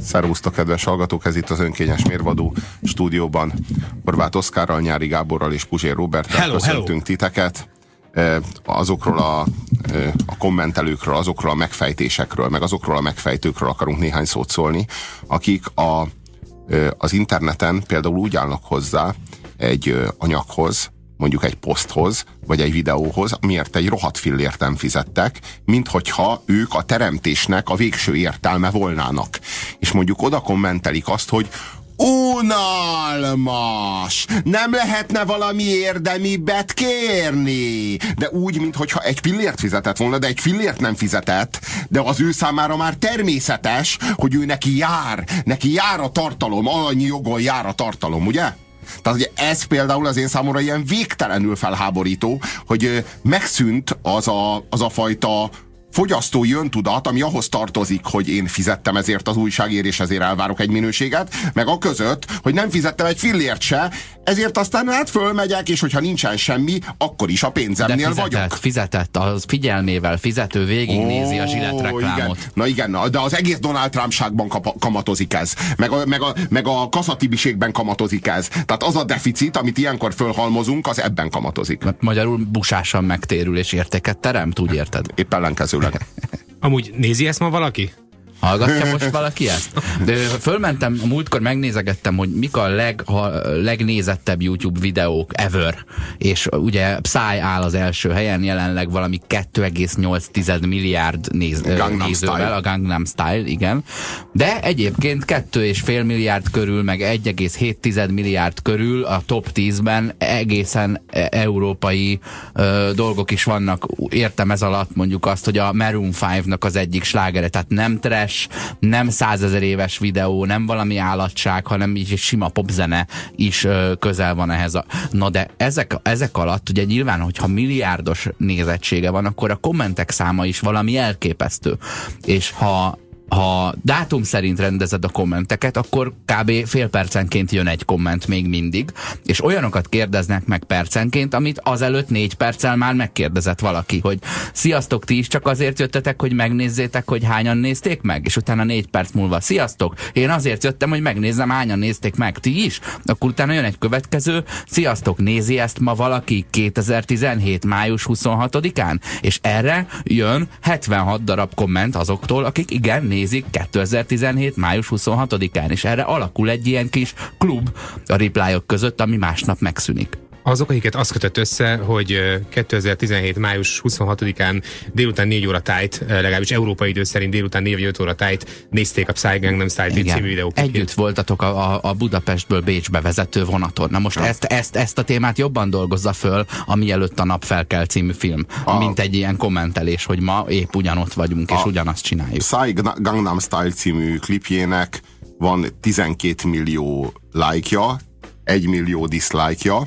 Szervusztok, kedves hallgatók, ez itt az Önkényes Mérvadó stúdióban. Horváth Oszkárral, Nyári Gáborral és Puzsér Róberttel köszöntünk titeket. Azokról a kommentelőkről, azokról a megfejtésekről, meg azokról a megfejtőkről akarunk néhány szót szólni, akik az interneten például úgy állnak hozzá egy anyaghoz, mondjuk egy poszthoz, vagy egy videóhoz, amiért egy rohadt fillért nem fizettek, minthogyha ők a teremtésnek a végső értelme volnának. És mondjuk oda kommentelik azt, hogy unalmas! Nem lehetne valami érdemibbet kérni? De úgy, minthogyha egy fillért fizetett volna, de egy fillért nem fizetett, de az ő számára már természetes, hogy ő neki jár a tartalom, annyi jogon jár a tartalom, ugye? Tehát ugye ez például az én számomra ilyen végtelenül felháborító, hogy megszűnt az a fajta fogyasztói öntudat, ami ahhoz tartozik, hogy én fizettem ezért az újságért, és ezért elvárok egy minőséget, meg a között, hogy nem fizettem egy fillért se, ezért aztán hát fölmegyek, és hogyha nincsen semmi, akkor is a pénzemnél vagyok. Fizetett, az figyelmével fizető végignézi a Gillette reklámot. Igen. Na igen, de az egész Donald Trump-ságban kamatozik ez. Meg a kaszatibiségben kamatozik ez. Tehát az a deficit, amit ilyenkor fölhalmozunk, az ebben kamatozik. Magyarul busásan megtérül és értéket teremt, úgy érted? Épp ellenkezőleg. Amúgy nézi ezt ma valaki? Hallgatja most valaki ezt? De fölmentem, múltkor megnézegettem, hogy mik a legnézettebb YouTube videók ever. És ugye Psy áll az első helyen, jelenleg valami 2,8 milliárd nézővel, a Gangnam Style, igen. De egyébként 2,5 milliárd körül, meg 1,7 milliárd körül a top 10-ben egészen európai dolgok is vannak. Értem ez alatt mondjuk azt, hogy a Maroon 5-nak az egyik slágere, tehát nem trash, nem 100 000 éves videó, nem valami állatság, hanem így sima popzene is közel van ehhez. Na de ezek alatt ugye nyilván, hogyha milliárdos nézettsége van, akkor a kommentek száma is valami elképesztő. És ha dátum szerint rendezed a kommenteket, akkor kb. Fél percenként jön egy komment még mindig, és olyanokat kérdeznek meg percenként, amit azelőtt 4 perccel már megkérdezett valaki, hogy sziasztok, ti is csak azért jöttetek, hogy megnézzétek, hogy hányan nézték meg, és utána 4 perc múlva sziasztok, én azért jöttem, hogy megnézzem, hányan nézték meg, ti is, akkor utána jön egy következő, sziasztok, nézi ezt ma valaki 2017. május 26-án, és erre jön 76 darab komment azoktól, akik igen, nézik 2017. május 26-án, és erre alakul egy ilyen kis klub a replyok között, ami másnap megszűnik. Azok, akiket azt kötött össze, hogy 2017. május 26-án délután 4 óra tájt, legalábbis európai idő szerint délután 4-5 óra tájt nézték a Psy Gangnam Style című videóklipjét. Együtt voltatok a Budapestből Bécsbe vezető vonaton. Na most ezt a témát jobban dolgozza föl a Mielőtt a nap felkel című film, mint egy ilyen kommentelés, hogy ma épp ugyanott vagyunk, és ugyanazt csináljuk. Psy Gangnam Style című klipjének van 12 millió like-ja, 1 millió dislike-ja,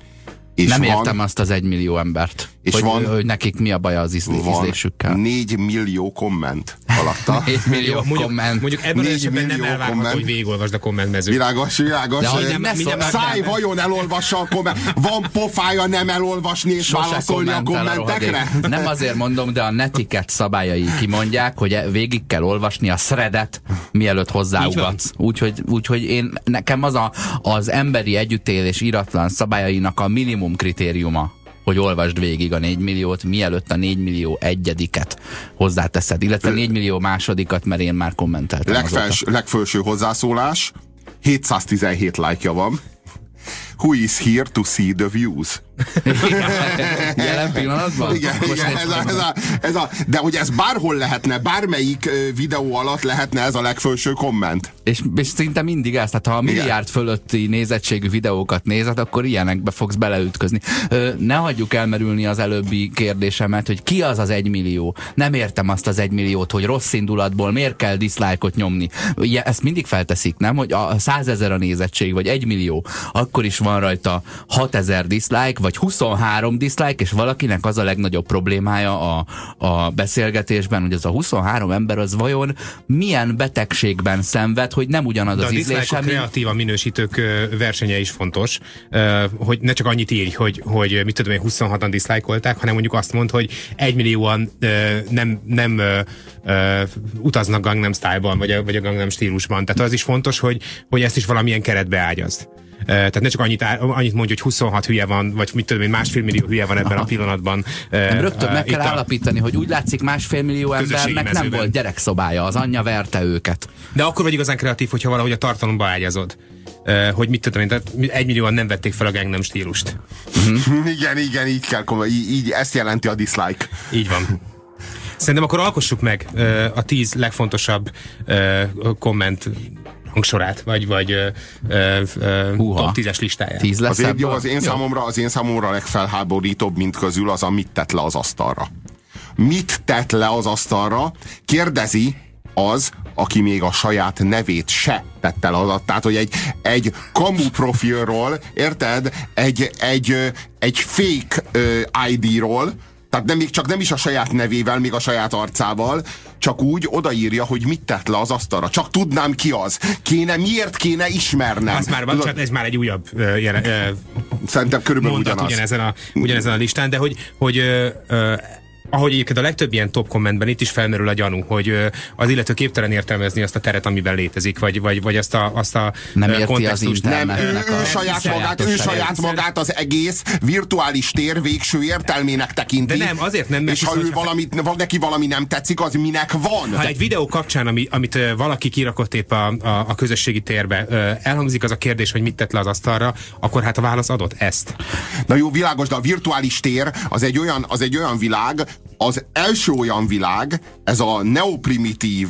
és nem értem azt az 1 millió embert, és hogy nekik mi a baj az ízlésükkel. 4 millió komment alatta. 4 millió komment. Mondjuk ebben az esetben nem elvárható, hogy végigolvasd a kommentmezőt. Világos. Száj vajon elolvassa a komment? Van pofája nem elolvasni és válaszolni a kommentekre? Nem azért mondom, de a netiket szabályai kimondják, hogy végig kell olvasni a threadet, mielőtt hozzáugatsz. Úgyhogy nekem az emberi együttélés íratlan szabályainak a minimum kritériuma, hogy olvasd végig a 4 milliót, mielőtt a 4 millió egyediket hozzáteszed, illetve 4 millió másodikat, mert én már kommenteltem. Legfelső hozzászólás, 717 like-ja van. Who is here to see the views? Jelen pillanatban? Igen, de hogy ez bárhol lehetne, bármelyik videó alatt lehetne ez a legfelső komment. És szinte mindig ez, tehát ha a milliárd fölötti nézettségű videókat nézed, akkor ilyenekbe fogsz beleütközni. Ne hagyjuk elmerülni az előbbi kérdésemet, hogy ki az az 1 millió? Nem értem azt az 1 milliót, hogy rossz indulatból miért kell dislike-ot nyomni. Ugye, ezt mindig felteszik, nem? Hogy a 100 000 a nézettség, vagy 1 millió, akkor is van rajta 6 000 dislike, vagy 23 dislike, és valakinek az a legnagyobb problémája a beszélgetésben, hogy az a 23 ember az vajon milyen betegségben szenved, hogy nem ugyanaz az ízlése. De a kreatívan minősítők versenye is fontos, hogy ne csak annyit írj, hogy mit tudom én, 26-an diszlájkolták, hanem mondjuk azt mond, hogy 1 millióan nem utaznak Gangnam Style-ban, vagy a Gangnam stílusban. Tehát az is fontos, hogy ezt is valamilyen keretbe ágyazd. Tehát ne csak annyit mondj, hogy 26 hülye van, vagy mit tudom én, 1,5 millió hülye van ebben a pillanatban. Nem, rögtön meg kell állapítani, hogy úgy látszik 1,5 millió embernek nem volt gyerekszobája, az anyja verte őket. De akkor vagy igazán kreatív, hogyha valahogy a tartalomba ágyazod. Hogy mit tudom én, tehát 1 millióan nem vették fel a Gangnam stílust. Igen, így kell, így ezt jelenti a dislike. Így van. Szerintem akkor alkossuk meg a 10 legfontosabb komment hangsorát, vagy top 10-es listáját. 10 lesz azért jó, az én számomra a legfelháborítóbb, mint közül az a mit tett le az asztalra. Mit tett le az asztalra? Kérdezi az, aki még a saját nevét se tette le. Tehát, hogy egy kamu profilról, érted? Egy fake ID-ról, tehát még csak nem is a saját nevével, még a saját arcával, csak úgy odaírja, hogy mit tett le az asztalra. Csak tudnám ki az. Miért kéne ismernem? Ez már egy újabb szerintem körülbelül ugyanaz. Ugyanezen a listán, de hogy ahogy egyébként a legtöbb ilyen top kommentben itt is felmerül a gyanú, hogy az illető képtelen értelmezni azt a teret, amiben létezik, vagy azt a nem érti az internetnek. Ő saját magát az egész virtuális tér végső értelmének tekinti. De nem, azért nem. És ha neki valami nem tetszik, az minek van? Ha egy videó kapcsán, amit valaki kirakott épp a közösségi térbe, elhangzik az a kérdés, hogy mit tett le az asztalra, akkor hát a válasz adott ezt. Na jó, világos, de a virtuális tér az egy olyan világ, az első olyan világ, ez a neoprimitív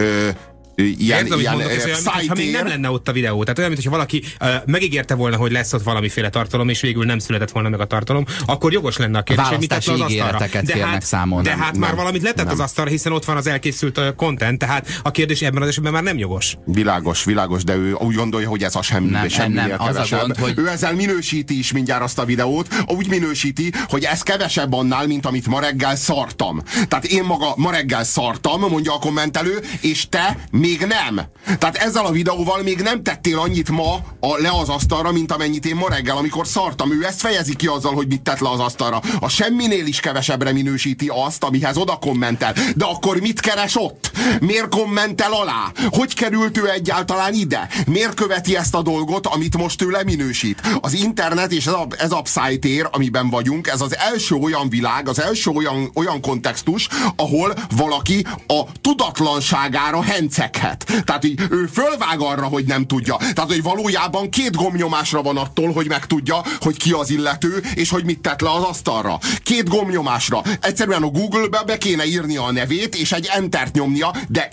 ilyen ha még nem lenne ott a videó. Tehát olyan, mintha valaki megígérte volna, hogy lesz ott valamiféle tartalom, és végül nem született volna meg a tartalom, akkor jogos lenne a kérdés, hogy mit tett az asztalra. De hát már valamit letett az asztalra, hiszen ott van az elkészült content, tehát a kérdés ebben az esetben már nem jogos. Világos, de ő úgy gondolja, hogy ez a semminél kevesebb. Hogy... Ő ezzel minősíti is mindjárt azt a videót, úgy minősíti, hogy ez kevesebb annál, mint amit ma reggel szartam. Tehát én ma reggel szartam, mondja a kommentelő, és te még nem. Tehát ezzel a videóval még nem tettél annyit ma le az asztalra, mint amennyit én ma reggel, amikor szartam. Ő ezt fejezi ki azzal, hogy mit tett le az asztalra. A semminél is kevesebbre minősíti azt, amihez oda kommentel. De akkor mit keres ott? Miért kommentel alá? Hogy került ő egyáltalán ide? Miért követi ezt a dolgot, amit most ő leminősít? Az internet és ez a Psy-tér, amiben vagyunk, ez az első olyan világ, az első olyan kontextus, ahol valaki a tudatlanságára henceghet. Tehát így ő fölvág arra, hogy nem tudja. Tehát, hogy valójában 2 gombnyomásra van attól, hogy megtudja, hogy ki az illető, és hogy mit tett le az asztalra. 2 gombnyomásra. Egyszerűen a Google-be be kéne írnia a nevét, és egy entert nyomnia, de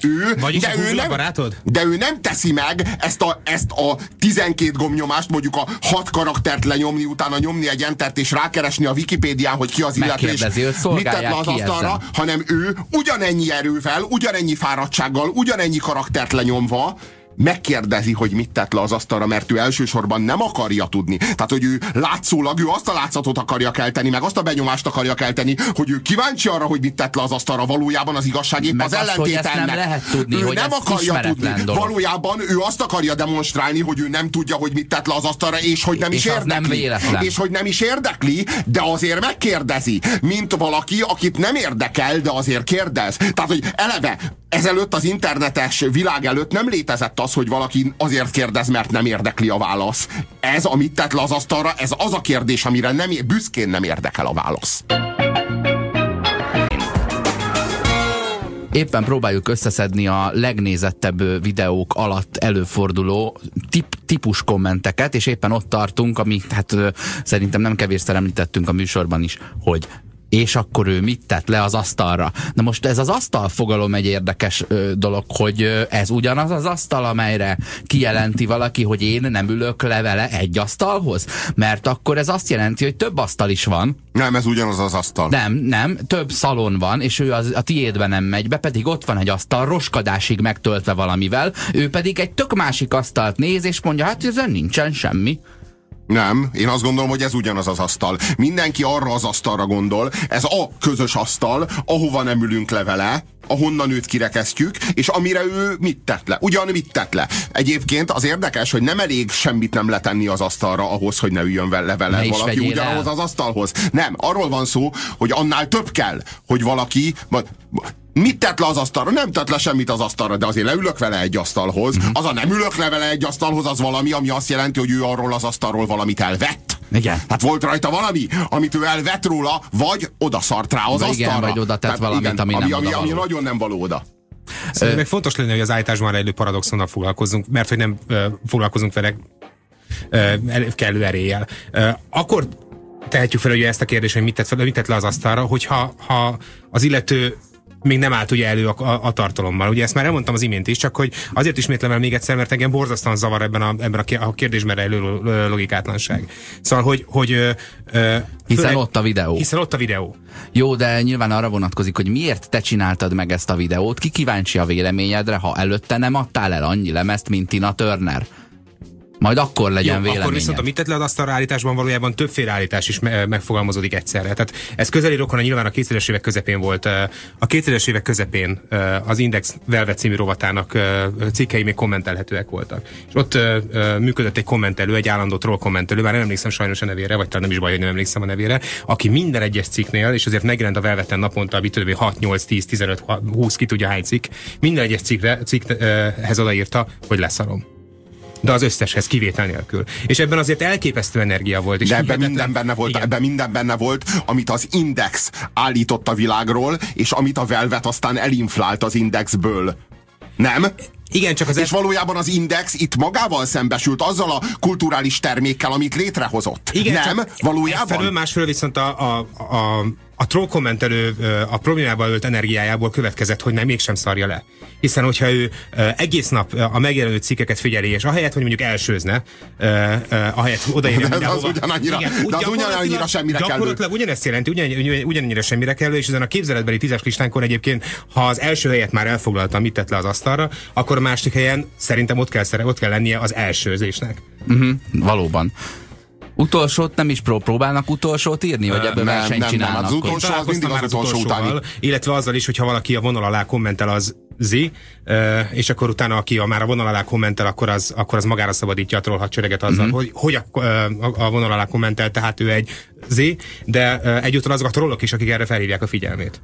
ő nem teszi meg ezt a 12 gombnyomást, mondjuk a 6 karaktert lenyomni, utána nyomni egy entert, és rákeresni a Wikipédián, hogy ki az illető, és mit tett le az asztalra, hanem ő ugyanennyi erővel, ugyanennyi fáradtsággal, ugyanennyi karaktert lenyomva megkérdezi, hogy mit tett le az asztalra, mert ő elsősorban nem akarja tudni. Tehát, hogy ő látszólag, ő azt a látszatot akarja kelteni, meg azt a benyomást akarja kelteni, hogy ő kíváncsi arra, hogy mit tett le az asztalra, valójában az igazság épp az ellentételnek. Nem lehet tudni, ő hogy nem akarja tudni. Dolog. Valójában ő azt akarja demonstrálni, hogy ő nem tudja, hogy mit tett le az asztalra, és hogy nem is érdekli. És hogy nem is érdekli, de azért megkérdezi, mint valaki, akit nem érdekel, de azért kérdez. Tehát, hogy eleve ezelőtt az internetes világ előtt nem létezett az, hogy valaki azért kérdez, mert nem érdekli a válasz. Ez, amit tett le az asztalra, ez az a kérdés, amire büszkén nem érdekel a válasz. Éppen próbáljuk összeszedni a legnézettebb videók alatt előforduló típus kommenteket, és éppen ott tartunk, amit hát szerintem nem kevésszer említettünk a műsorban is, hogy és akkor ő mit tett le az asztalra. Na most ez az asztal fogalom egy érdekes dolog, hogy ez ugyanaz az asztal, amelyre kijelenti valaki, hogy én nem ülök le vele egy asztalhoz? Mert akkor ez azt jelenti, hogy több asztal is van. Nem, ez ugyanaz az asztal. Nem, több szalon van, és ő a tiédbe nem megy be, pedig ott van egy asztal, roskadásig megtöltve valamivel, ő pedig egy tök másik asztalt néz, és mondja, hát ezen nincsen semmi. Nem, én azt gondolom, hogy ez ugyanaz az asztal. Mindenki arra az asztalra gondol, ez a közös asztal, ahova nem ülünk le vele, ahonnan őt kirekesztjük, és amire ő mit tett le. Ugyan mit tett le. Egyébként az érdekes, hogy nem elég semmit nem letenni az asztalra ahhoz, hogy ne üljön vele valaki ugyanahhoz az asztalhoz. Nem, arról van szó, hogy annál több kell, hogy valaki... Mit tett le az asztalra? Nem tett le semmit az asztalra, de azért leülök vele egy asztalhoz. Az a nem ülök le vele egy asztalhoz, az valami, ami azt jelenti, hogy ő arról az asztalról valamit elvett. Igen. Hát volt rajta valami, amit ő elvett róla, vagy odaszart rá az asztalra. Igen, vagy oda tett valamit, igen, ami nem oda való. Ami nagyon nem való oda. Szerintem meg fontos lenne, hogy az állításban rejlő paradoxonnal foglalkozzunk, mert hogy nem foglalkozunk vele kellő eréllyel. Akkor tehetjük fel ugye ezt a kérdést, hogy mit tett le az asztalra, hogyha az illető még nem állt ugye elő a tartalommal. Ugye ezt már elmondtam az imént is, csak hogy azért ismétlem el még egyszer, mert engem borzasztóan zavar ebben a kérdésben rejlő logikátlanság. Szóval, hiszen ott a videó. Hiszen ott a videó. Jó, de nyilván arra vonatkozik, hogy miért te csináltad meg ezt a videót, ki kíváncsi a véleményedre, ha előtte nem adtál el annyi lemezt, mint Tina Turner. Majd akkor legyen véleményed. Akkor viszont a mit tett le az asztalra állításban valójában többféle állítás is megfogalmazódik egyszerre. Tehát ez közeli rokona nyilván a 2000-es évek közepén volt. A 2000-es évek közepén az Index Velvet című rovatának cikkei még kommentelhetőek voltak. És ott működött egy kommentelő, egy állandó troll kommentelő, bár nem emlékszem sajnos a nevére, vagy talán nem is baj, hogy nem emlékszem a nevére, aki minden egyes cikknél, és azért megjelent a Velveten naponta, 6, 8, 10, 15, 20, ki tudja hány cikk, minden egyes cikkhez odaírta, hogy leszarom. De az összeshez kivétel nélkül. És ebben azért elképesztő energia volt. És de ebben minden benne volt, amit az Index állított a világról, és amit a Velvet aztán elinflált az Indexből. Nem? Igen, csak és valójában az Index itt magával szembesült azzal a kulturális termékkel, amit létrehozott. Igen, nem? Valójában? Másfelől viszont a troll kommentelő a problémával ölt energiájából következett, hogy nem mégsem szarja le. Hiszen, hogyha ő egész nap a megjelenő cikkeket figyeli, és ahelyett, hogy mondjuk elsőzne, ahelyett odaírja mindenhova. Az ugyanannyira semmire kell. Gyakorlatilag ugyanezt jelenti, ugyanannyira semmire kell, és ezen a képzeletbeli 10-es listánkon egyébként, ha az első helyet már elfoglalta, mit tett le az asztalra, akkor a másik helyen szerintem ott kell lennie az elsőzésnek. Valóban. Utolsót nem is próbálnak utolsót írni, vagy ebből versenyt csinálnak? Az utolsó az mindig az utolsó utáni. Illetve azzal is, hogyha valaki a vonal alá kommentel, az Z, és akkor utána, aki már a vonal alá kommentel, akkor az magára szabadítja a troll hadsereget azzal, hogy a vonal alá kommentel, tehát ő egy Z, de egyúttal azok a trollok is, akik erre felhívják a figyelmét.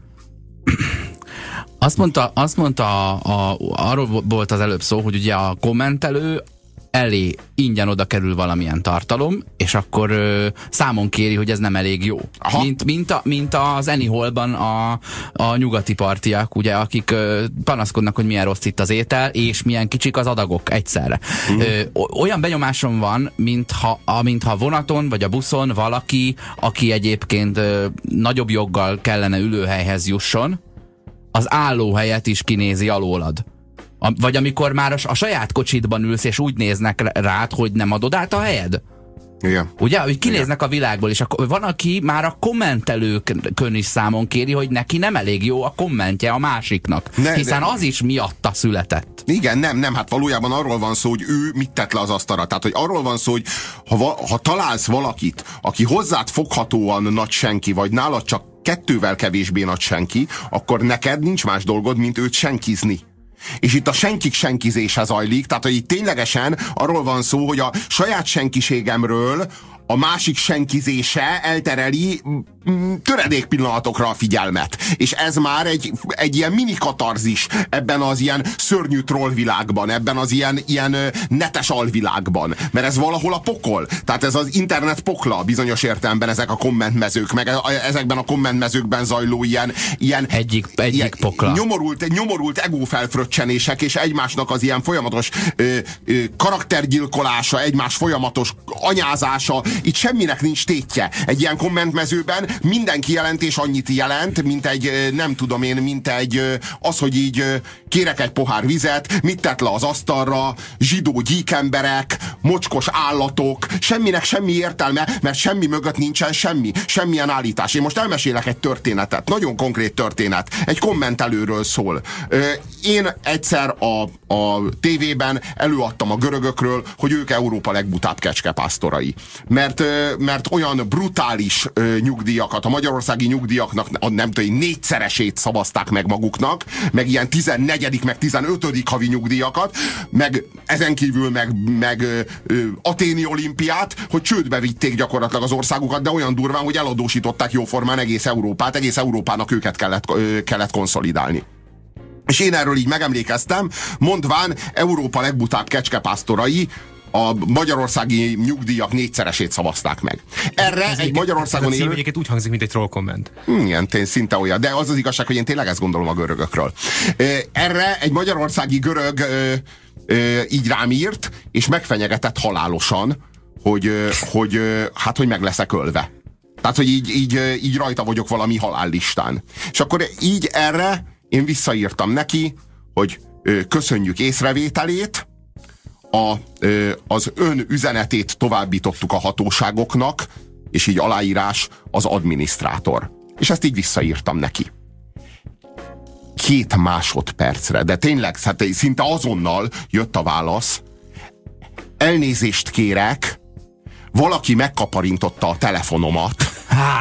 Azt mondta arról volt az előbb szó, hogy ugye a kommentelő elé ingyen oda kerül valamilyen tartalom, és akkor számon kéri, hogy ez nem elég jó. Mint az Anyhole-ban a nyugati partiak, ugye, akik panaszkodnak, hogy milyen rossz itt az étel, és milyen kicsik az adagok egyszerre. Olyan benyomásom van, mintha vonaton, vagy a buszon valaki, aki egyébként nagyobb joggal kellene ülőhelyhez jusson, az állóhelyet is kinézi alólad. Vagy amikor már a saját kocsitban ülsz, és úgy néznek rád, hogy nem adod át a helyed? Igen. Ugye, hogy kinéznek a világból, és akkor van, aki már a kommentelőkön is számon kéri, hogy neki nem elég jó a kommentje a másiknak. Hiszen az is miatta született. Igen, nem, hát valójában arról van szó, hogy ő mit tett le az asztalra. Tehát, hogy arról van szó, hogy ha találsz valakit, aki hozzád foghatóan nagy senki, vagy nálad csak 2-vel kevésbé nagy senki, akkor neked nincs más dolgod, mint őt senkizni. És itt a senkik senkizése zajlik, tehát hogy itt ténylegesen arról van szó, hogy a saját senkiségemről a másik senkizése eltereli töredékpillanatokra a figyelmet. És ez már egy ilyen mini katarzis ebben az ilyen szörnyű trollvilágban, ebben az ilyen netes alvilágban. Mert ez valahol a pokol. Tehát ez az internet pokla bizonyos értelemben, ezek a kommentmezők, meg ezekben a kommentmezőkben zajló ilyen egyik pokla. Nyomorult egófelfröccsenések, és egymásnak az ilyen folyamatos karaktergyilkolása, egymás folyamatos anyázása, itt semminek nincs tétje. Egy ilyen kommentmezőben minden kijelentés annyit jelent, mint egy, nem tudom én, mint egy az, hogy így kérek egy pohár vizet, mit tett le az asztalra, zsidó gyíkemberek, mocskos állatok, semminek semmi értelme, mert semmi mögött nincsen semmi, semmilyen állítás. Én most elmesélek egy történetet, nagyon konkrét történet, egy kommentelőről szól. Én egyszer a tévében előadtam a görögökről, hogy ők Európa legbutább kecskepásztorai. Mert olyan brutális nyugdíjakat, a magyarországi nyugdíjaknak nem tudom, 4-szeresét szavazták meg maguknak, meg ilyen 14., meg 15. havi nyugdíjakat, meg ezen kívül meg aténi olimpiát, hogy csődbe vitték gyakorlatilag az országukat, de olyan durván, hogy eladósították jóformán egész Európát, egész Európának őket kellett konszolidálni. És én erről így megemlékeztem, mondván Európa legbutább kecskepásztorai a magyarországi nyugdíjak 4-szeresét szavazták meg. Erre egy Magyarországon élő... Egyébként úgy hangzik, mint egy troll komment. Igen, szinte olyan. De az igazság, hogy én tényleg ezt gondolom a görögökről. Erre egy magyarországi görög így rám írt, és megfenyegetett halálosan, hogy meg leszek ölve. Tehát, hogy így rajta vagyok valami halállistán. És akkor így erre én visszaírtam neki, hogy köszönjük észrevételét, az ön üzenetét továbbítottuk a hatóságoknak, és így aláírás az adminisztrátor. És ezt így visszaírtam neki. 2 másodpercre, de tényleg szinte azonnal jött a válasz. Elnézést kérek, valaki megkaparintotta a telefonomat.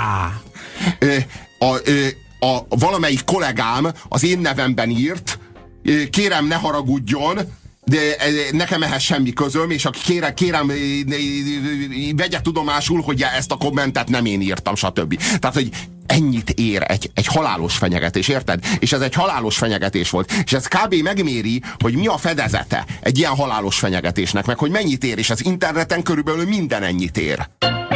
Valamelyik kollégám az én nevemben írt, kérem ne haragudjon, de nekem ehhez semmi közöm, és kérem vegye tudomásul, hogy ezt a kommentet nem én írtam, stb. Tehát, hogy ennyit ér egy halálos fenyegetés, érted? És ez egy halálos fenyegetés volt. És ez kb. Megméri, hogy mi a fedezete egy ilyen halálos fenyegetésnek, meg hogy mennyit ér, és az interneten körülbelül minden ennyit ér.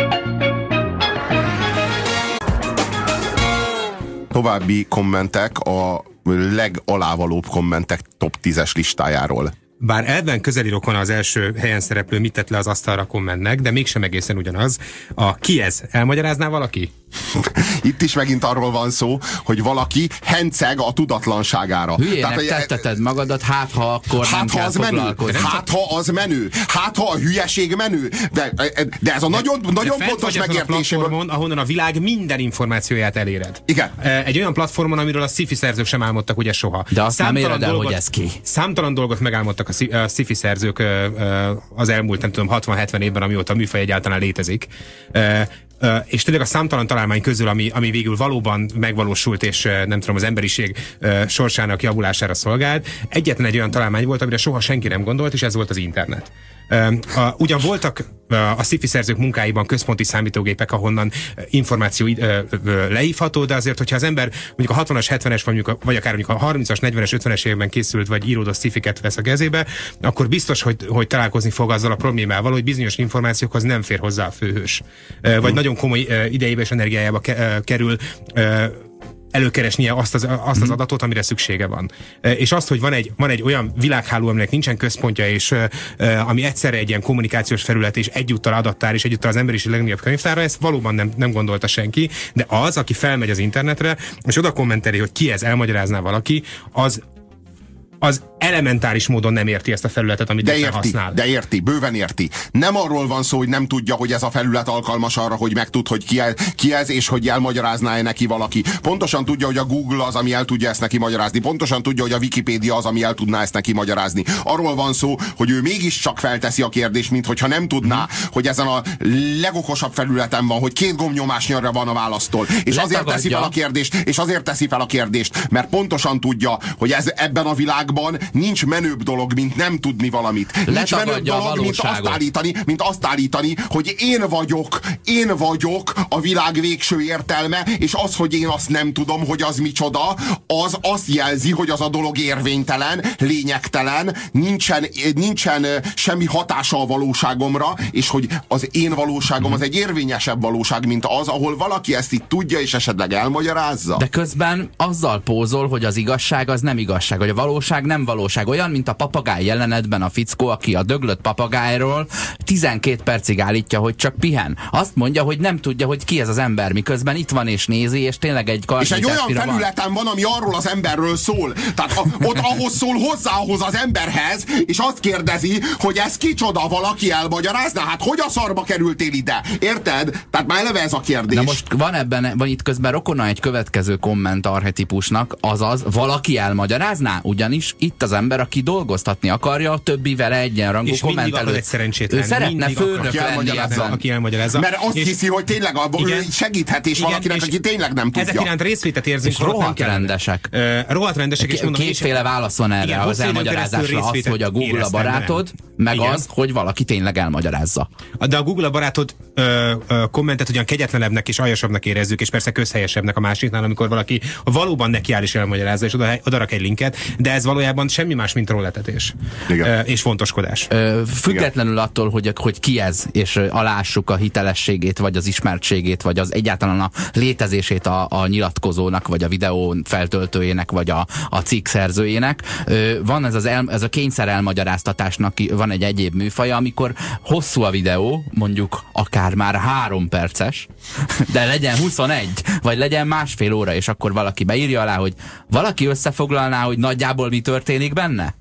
További kommentek a legalávalóbb kommentek top 10-es listájáról. Bár elven közeli rokona az első helyen szereplő mit tett le az asztalra kommentnek, de mégsem egészen ugyanaz. Ki ez? Elmagyarázná valaki? Itt is megint arról van szó, hogy valaki henceg a tudatlanságára. Hülyének tetteted magadat, ha akkor nem kell foglalkozni. Ha az menő. Ha a hülyeség menő. De ez a nagyon pontos megértéséből. Ahonnan a világ minden információját eléred. Igen. Egy olyan platformon, amiről a sci-fi szerzők sem álmodtak ugye soha. De azt nem éred el, hogy ez ki. Számtalan dolgot megálmodtak a sci-fi szerzők az elmúlt, nem tudom, 60-70 évben, amióta a műfaj egyáltalán létezik. És tényleg a számtalan találmány közül, ami végül valóban megvalósult, és nem tudom, az emberiség sorsának javulására szolgált, egyetlen egy olyan találmány volt, amire soha senki nem gondolt, és ez volt az internet. Ugyan voltak a sci-fi szerzők munkáiban központi számítógépek, ahonnan információ leívható, de azért, hogyha az ember mondjuk a 60-as, 70-es, vagy akár mondjuk a 30-as, 40-es, 50-es években készült, vagy íródott sci-fiket vesz a kezébe, akkor biztos, hogy találkozni fog azzal a problémával, hogy bizonyos információkhoz nem fér hozzá a főhős. Vagy nagyon komoly idejébe és energiájába kerül előkeresnie azt az adatot, amire szüksége van. És azt, hogy van egy olyan világháló, aminek nincsen központja, és ami egyszerre egy ilyen kommunikációs felület, és egyúttal adattár, és egyúttal az emberiség legnagyobb könyvtára, ezt valóban nem gondolta senki, de az, aki felmegy az internetre, és oda kommenteli, hogy ki ez, elmagyarázná valaki, az elementáris módon nem érti ezt a felületet, amit éppen használ. De érti, bőven érti. Nem arról van szó, hogy nem tudja, hogy ez a felület alkalmas arra, hogy megtud, hogy ki ez, és hogy elmagyarázná-e neki valaki. Pontosan tudja, hogy a Google az, ami el tudja ezt neki magyarázni. Pontosan tudja, hogy a Wikipédia az, ami el tudná ezt neki magyarázni. Arról van szó, hogy ő mégiscsak felteszi a kérdést, mint hogyha nem tudná, hogy ezen a legokosabb felületen van, hogy 2 gombnyomásnyira van a választól. És azért teszi fel a kérdést, mert pontosan tudja, hogy ebben a világban nincs menőbb dolog, mint nem tudni valamit. Nincs menőbb dolog, mint azt állítani, hogy én vagyok a világ végső értelme, és az, hogy én azt nem tudom, hogy az micsoda, az azt jelzi, hogy az a dolog érvénytelen, lényegtelen, nincsen semmi hatása a valóságomra, és hogy az én valóságom az egy érvényesebb valóság, mint az, ahol valaki ezt itt tudja, és esetleg elmagyarázza. De közben azzal pózol, hogy az igazság az nem igazság, hogy a valóság valóság, nem valóság. Olyan, mint a papagáj jelenetben a fickó, aki a döglött papagájról 12 percig állítja, hogy csak pihen. Azt mondja, hogy nem tudja, hogy ki ez az ember, miközben itt van és nézi, és tényleg egy és egy olyan felületen van, ami arról az emberről szól. Tehát ott ahhoz szól hozzá ahhoz az emberhez, és azt kérdezi, hogy ez kicsoda, valaki elmagyarázna? Hát hogy a szarba kerültél ide? Érted? Tehát már eleve ez a kérdés. Na most van itt közben rokona egy következő komment arhetipusnak, azaz valaki elmagyarázná? Ugyanis itt az ember, aki dolgoztatni akarja, a többi vele egyenrangú kommentelő. Egy szerencsétlen. Ő szeretne főnök lenni ebben. Aki elmagyarázza. Mert azt hiszi, hogy tényleg ő segíthet, és valakinek, aki tényleg nem tudja. Ezek iránt részvétet érzünk. És rohadt rendesek. Rohadt rendesek. És mondom, kétféle válasz van erre az elmagyarázásra. Az, hogy a Google a barátod, meg az, hogy valaki tényleg elmagyarázza. De a Google a barátod kommentet ugyan kegyetlenebbnek és aljasabbnak érezzük, és persze közhelyesebbnek a másiknál, amikor valaki valóban nekiáll és elmagyarázza, és odarak egy linket, de ez valójában semmi más, mint trolletetés. És fontoskodás. Függetlenül attól, hogy ki ez, és alássuk a hitelességét, vagy az ismertségét, vagy az egyáltalán a létezését a nyilatkozónak, vagy a videó feltöltőjének, vagy a cikk szerzőjének. Van ez a kényszer elmagyaráztatásnak van egy egyéb műfaja, amikor hosszú a videó, mondjuk akár már 3 perces, de legyen 21, vagy legyen másfél óra, és akkor valaki beírja alá, hogy valaki összefoglalná, hogy nagyjából mi történik benne?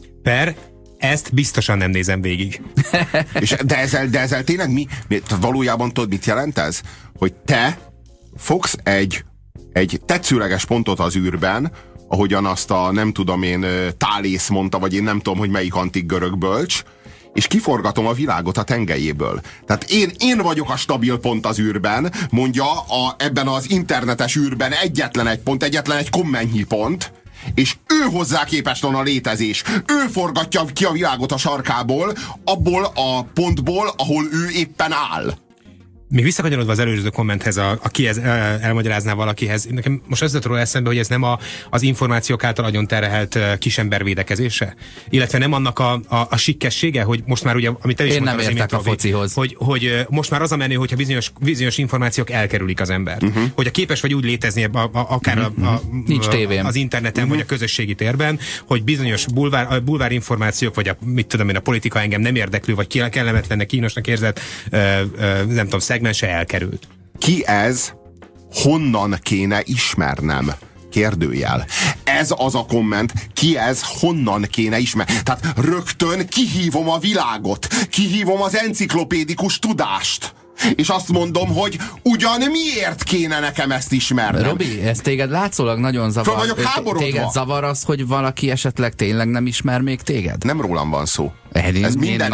Ezt biztosan nem nézem végig. De ezzel tényleg valójában tudod, mit jelent ez? Hogy te fogsz egy tetszőleges pontot az űrben, ahogyan azt a nem tudom én Tálész mondta, vagy én nem tudom, hogy melyik antik görög bölcs, és kiforgatom a világot a tengelyéből. Tehát én vagyok a stabil pont az űrben, mondja ebben az internetes űrben egyetlen egy pont, egyetlen egy kommentnyi pont, és ő hozzá képest van a létezés. Ő forgatja ki a világot a sarkából, abból a pontból, ahol ő éppen áll. Még visszakanyarodva az előző kommenthez, aki elmagyarázná valakihez, nekem most az róla eszembe, hogy ez nem az információk által agyon terhelt kisember védekezése? Illetve nem annak a sikkessége, hogy most már ugye, amit te is mondtál, nem értek a focihoz. Hogy most már az a menő, hogyha bizonyos információk elkerülik az embert. Hogyha képes vagy úgy létezni akár nincs tévém. Az interneten, vagy a közösségi térben, hogy bizonyos bulvár információk, vagy a politika engem nem érdeklő, vagy kellemetlennek, kínosnak érzett, nem tudom, szegmense elkerült. Ki ez? Honnan kéne ismernem? Kérdőjel. Ez az a komment, ki ez, honnan kéne ismerni. Tehát rögtön kihívom a világot, kihívom az enciklopédikus tudást. És azt mondom, hogy ugyan miért kéne nekem ezt ismernem? Robi, ez téged látszólag nagyon zavar. Föl vagyok háborodva. Téged zavar az, hogy valaki esetleg tényleg nem ismer még téged? Nem rólam van szó. Ez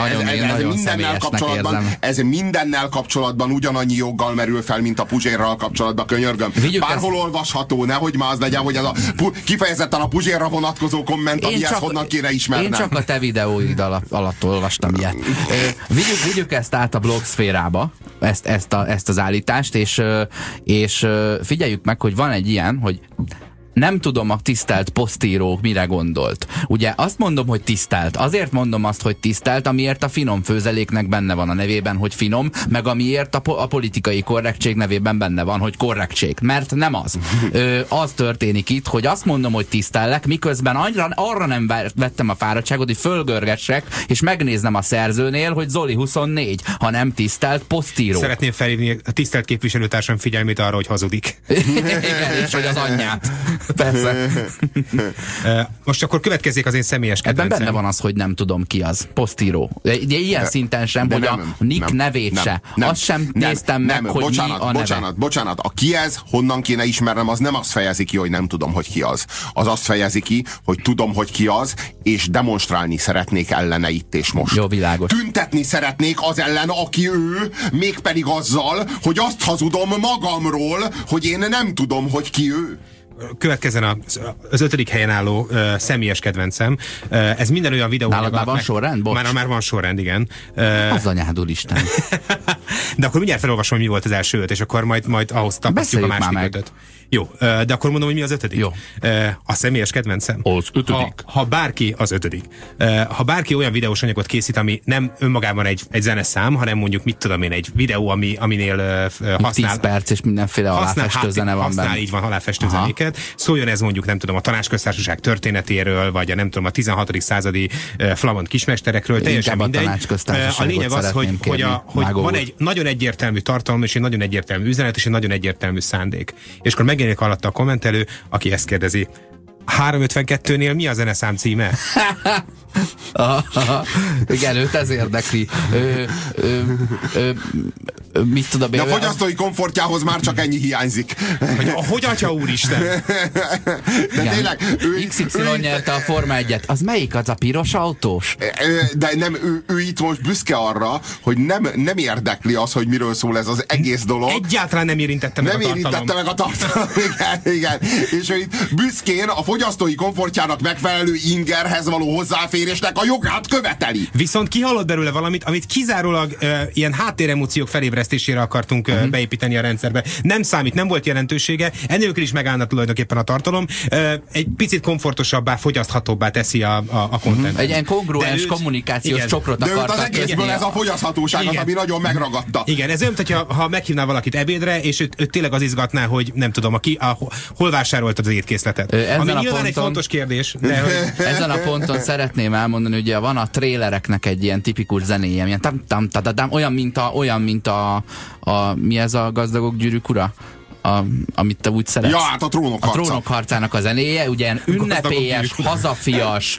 mindennel kapcsolatban ugyanannyi joggal merül fel, mint a Puzsérral kapcsolatban, könyörgöm. Bárhol olvasható, nehogy már az legyen, hogy ez kifejezetten a Puzsérra vonatkozó komment, amihez honnan kéne ismernem. Én csak a te videóid alatt olvastam ilyet. Vigyük ezt át a blogszférába, ezt az állítást, és figyeljük meg, hogy van egy ilyen, hogy nem tudom, a tisztelt posztíró mire gondolt. Ugye azt mondom, hogy tisztelt. Azért mondom azt, hogy tisztelt, amiért a finom főzeléknek benne van a nevében, hogy finom, meg amiért a politikai korrektség nevében benne van, hogy korrektség. Mert nem az. Az történik itt, hogy azt mondom, hogy tisztellek, miközben arra nem vettem a fáradtságot, hogy fölgörgessek, és megnéznem a szerzőnél, hogy Zoli 24, hanem tisztelt posztíró. Szeretném felhívni a tisztelt képviselőtársam figyelmét arra, hogy hazudik. Igen, és hogy az anyját. Persze. Most akkor következzék az én személyes kedvencem. Ebben benne van az, hogy nem tudom ki az. Posztíró. Ilyen szinten sem, hogy a nick nevét se. Azt sem néztem meg, hogy mi a neve. Bocsánat. A ki ez, honnan kéne ismernem, az nem azt fejezi ki, hogy nem tudom, hogy ki az. Az azt fejezi ki, hogy tudom, hogy ki az, és demonstrálni szeretnék ellene itt és most. Jó, világos. Tüntetni szeretnék az ellen, aki ő, mégpedig azzal, hogy azt hazudom magamról, hogy én nem tudom, hogy ki ő. Következzen az 5. helyen álló személyes kedvencem. Ez minden olyan videó... Nálad már van sorrend? Már van sorrend, igen. Az anyádul Isten. De akkor mindjárt felolvasom, mi volt az első 5, és akkor majd ahhoz tapasztjuk a második 5-öt. Jó, de akkor mondom, hogy mi az 5. Jó. A személyes kedvencem. Az 5. Ha bárki, az 5. Ha bárki olyan videós anyagot készít, ami nem önmagában egy zeneszám, hanem mondjuk, mit tudom én, egy videó, aminél használ... 10 perc és mindenféle aláfestő zene van benne. Így van, aláfestő zenéket. Szóljon ez mondjuk, nem tudom, a Tanácsköztársaság történetéről, vagy a nem tudom, a 16. századi flamand kismesterekről, teljesen mindegy. A lényeg az, hogy van egy nagyon egyértelmű tartalom, és egy nagyon egyértelmű üzenet, és egy nagyon egyértelmű szándék. És akkor megjelenik alatta a kommentelő, aki ezt kérdezi. 352-nél mi a zeneszám címe? Igen, őt ez érdekli. Mit tudom én? De a fogyasztói komfortjához már csak ennyi hiányzik. Hogy atya úristen? De tényleg... XY nyerte a Forma 1-et. Az melyik, az a piros autós? De nem, ő itt most büszke arra, hogy nem érdekli az, hogy miről szól ez az egész dolog. Egyáltalán nem érintette meg a tartalom. Nem érintette meg a tartalom, igen. És ő itt büszkén a fogyasztói komfortjának megfelelő ingerhez való hozzáférésnek a jogát követeli. Viszont kihallott belőle valamit, amit kizárólag ilyen háttéremóciók felébresztésére akartunk beépíteni a rendszerbe. Nem számít, nem volt jelentősége, ennélkül is megállna tulajdonképpen a tartalom. Egy picit komfortosabbá, fogyaszthatóbbá teszi a content. Egy ilyen kongruens kommunikációs csokrot akartak. De őt az egészből ez a fogyaszthatóság az, ami nagyon megragadta. Igen, ez olyan, hogyha meghívnál valakit ebédre, és őt tényleg az izgatná, hogy nem tudom, hol vásároltad az étkészletet. Ami nyilván egy fontos kérdés. Ezen a ponton szeretném elmondani, hogy van a trélereknek egy ilyen tipikus zenéje, ilyen olyan, mint a mi ez a Gazdagok gyűrűk ura? Amit te úgy szeretsz. Ja, hát a Trónok harca. A Trónok harcának a zenéje, ugye ünnepélyes, hazafias,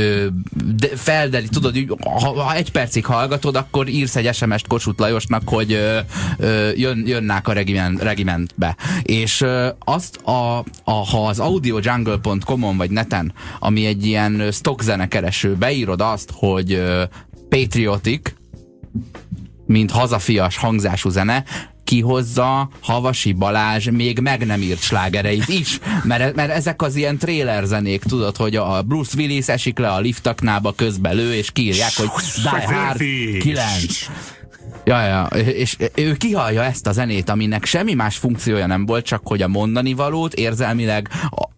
feldeli, tudod, ha 1 percig hallgatod, akkor írsz egy SMS-t Kossuth Lajosnak, hogy jönnák a regimentbe. És azt ha az audiojungle.com-on vagy neten, ami egy ilyen stock zenekereső, beírod azt, hogy patriotic, mint hazafias hangzású zene, kihozza Havasi Balázs még meg nem írt slágereit is, mert ezek az ilyen trailer zenék, tudod, hogy a Bruce Willis esik le a liftaknába, közben lő, és kiírják, hogy Die Hard 9. Ja, és ő kihallja ezt a zenét, aminek semmi más funkciója nem volt, csak hogy a mondani valót érzelmileg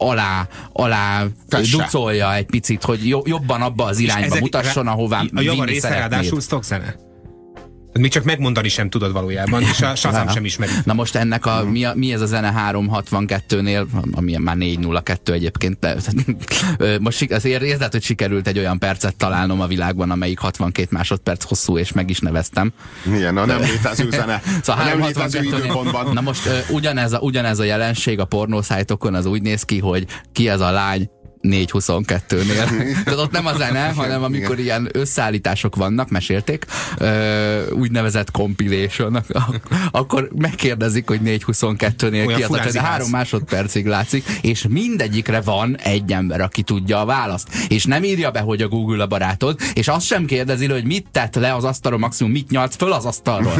alá ducolja egy picit, hogy jobban abba az irányba mutasson, ahová vinni szeretnéd. Ráadásul stock zene. Mi csak megmondani sem tudod valójában, és a Shazam sem ismeri. Na most ennek mi ez a zene 362-nél, ami már 402 egyébként, most azért érzed, hogy sikerült egy olyan percet találnom a világban, amelyik 62 másodperc hosszú, és meg is neveztem. Igen, a nem létező zene. Szóval a nem létező időpontban. Na most ugyanez a jelenség a pornószájtokon az úgy néz ki, hogy ki ez a lány 422-nél. De ott nem a zene, hanem amikor ilyen összeállítások vannak, mesélték, úgynevezett compilation, akkor megkérdezik, hogy 422-nél ki az a de 3 másodpercig látszik, és mindegyikre van egy ember, aki tudja a választ. És nem írja be, hogy a Google a barátod, és azt sem kérdezi, hogy mit tett le az asztalról, maximum mit nyalt föl az asztalról.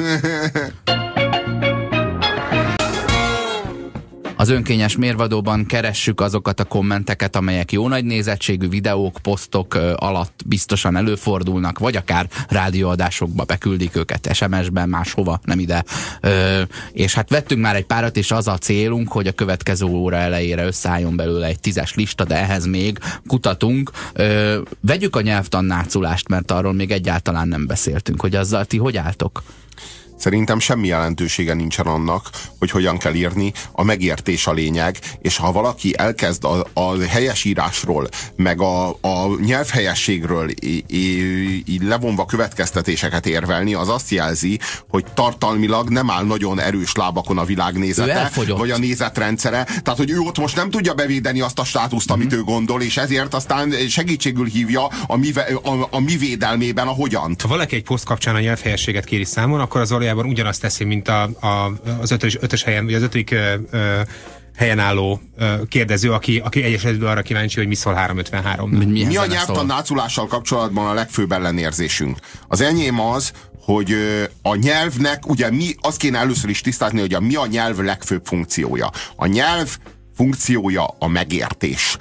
Az önkényes mérvadóban keressük azokat a kommenteket, amelyek jó nagy nézettségű videók, posztok alatt biztosan előfordulnak, vagy akár rádióadásokba beküldik őket SMS-ben, máshova, nem ide. És hát vettünk már egy párat, és az a célunk, hogy a következő óra elejére összeálljon belőle egy 10-es lista, de ehhez még kutatunk. Vegyük a nyelvtannáculást, mert arról még egyáltalán nem beszéltünk, hogy azzal ti hogy álltok? Szerintem semmi jelentősége nincsen annak, hogy hogyan kell írni, a megértés a lényeg, és ha valaki elkezd a helyesírásról, meg a nyelvhelyességről így levonva következtetéseket érvelni, az azt jelzi, hogy tartalmilag nem áll nagyon erős lábakon a világnézete, vagy a nézetrendszere, tehát hogy ő ott most nem tudja bevédeni azt a státuszt, amit ő gondol, és ezért aztán segítségül hívja a mi védelmében a hogyant. Ha valaki egy poszt kapcsán a nyelvhelyességet kéri számon, akkor az valójában ugyanazt teszi, mint az ötös helyen, vagy az 5. helyen álló kérdező, aki egyes esetben arra kíváncsi, hogy mi szól 353. Mi a nyelvtannáculással kapcsolatban a legfőbb ellenérzésünk? Az enyém az, hogy a nyelvnek, ugye azt kéne először is tisztázni, hogy mi a nyelv legfőbb funkciója. A nyelv funkciója a megértés.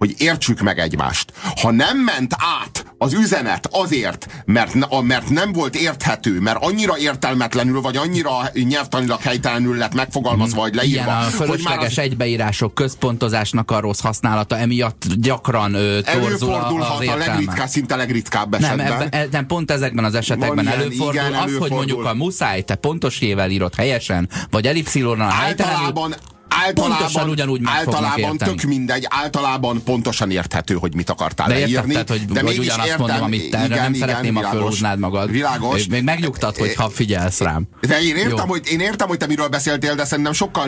hogy értsük meg egymást. Ha nem ment át az üzenet azért, mert nem volt érthető, mert annyira értelmetlenül, vagy annyira nyelvtanilag helytelenül lett megfogalmazva, vagy leírva. Igen, a fölösleges egybeírások, központozásnak a rossz használata emiatt gyakran torzul az értelme. Szinte legritkább esetben. Nem, pont ezekben az esetekben előfordul. Igen, az, hogy mondjuk a muszáj, te pontos jével írod helyesen, vagy ellipszilonnal helytelenül, pontosan ugyanúgy meg fognak érteni. Tök mindegy, általában pontosan érthető, hogy mit akartál leírni. De mégis ugyanazt mondom, amit te, nem szeretném, ha fölhúznád magad. Világos. Még megnyugtat, hogyha figyelsz rám. De én értem, hogy te miről beszéltél, de szerintem sokkal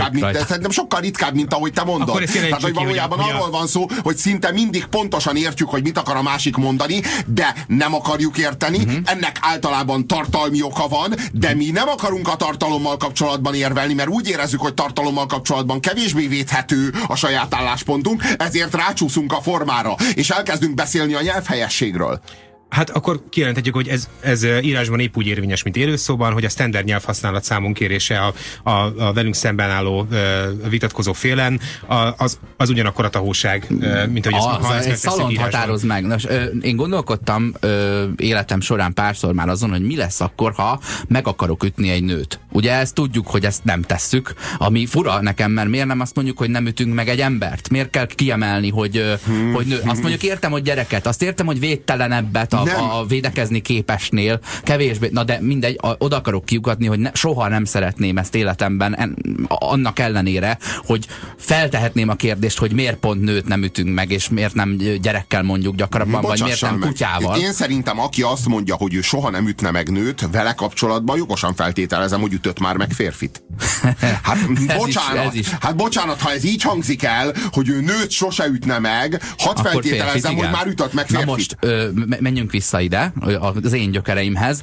ritkább, mint ahogy te mondod. Tehát, hogy valójában arról van szó, hogy szinte mindig pontosan értjük, hogy mit akar a másik mondani, de nem akarjuk érteni. Ennek általában tartalmi oka van, de mi nem akarunk a tartalommal kapcsolatban érvelni, mert úgy érezzük, hogy tartalommal kapcsolatban kevésbé védhető a saját álláspontunk, ezért rácsúszunk a formára, és elkezdünk beszélni a nyelvhelyességről. Hát akkor kijelenthetjük, hogy ez írásban épp úgy érvényes, mint élőszóban, hogy a standard nyelvhasználat számunkérése a velünk szemben álló vitatkozó félen az ugyanakkor a tahóság, mint hogy ez szalont határoz meg. Nos, én gondolkodtam életem során párszor már azon, hogy mi lesz akkor, ha meg akarok ütni egy nőt. Ugye ezt tudjuk, hogy ezt nem tesszük, ami fura nekem, mert miért nem azt mondjuk, hogy nem ütünk meg egy embert? Miért kell kiemelni, hogy nő? Azt mondjuk értem, hogy gyereket, azt értem, hogy védtelenebbet a védekezni képesnél, kevésbé, na de mindegy, oda akarok kiukadni, hogy soha nem szeretném ezt életemben, annak ellenére, hogy feltehetném a kérdést, hogy miért pont nőt nem ütünk meg, és miért nem gyerekkel mondjuk gyakrabban, vagy miért nem kutyával. Én szerintem, aki azt mondja, hogy ő soha nem ütne meg nőt, vele kapcsolatban jogosan feltételezem, hogy ütött már meg férfit. Hát bocsánat, ha ez így hangzik el, hogy ő nőt sose ütne meg, hadd feltételezem, hogy már ütött meg férfit. Na most menjünk vissza ide, az én gyökereimhez.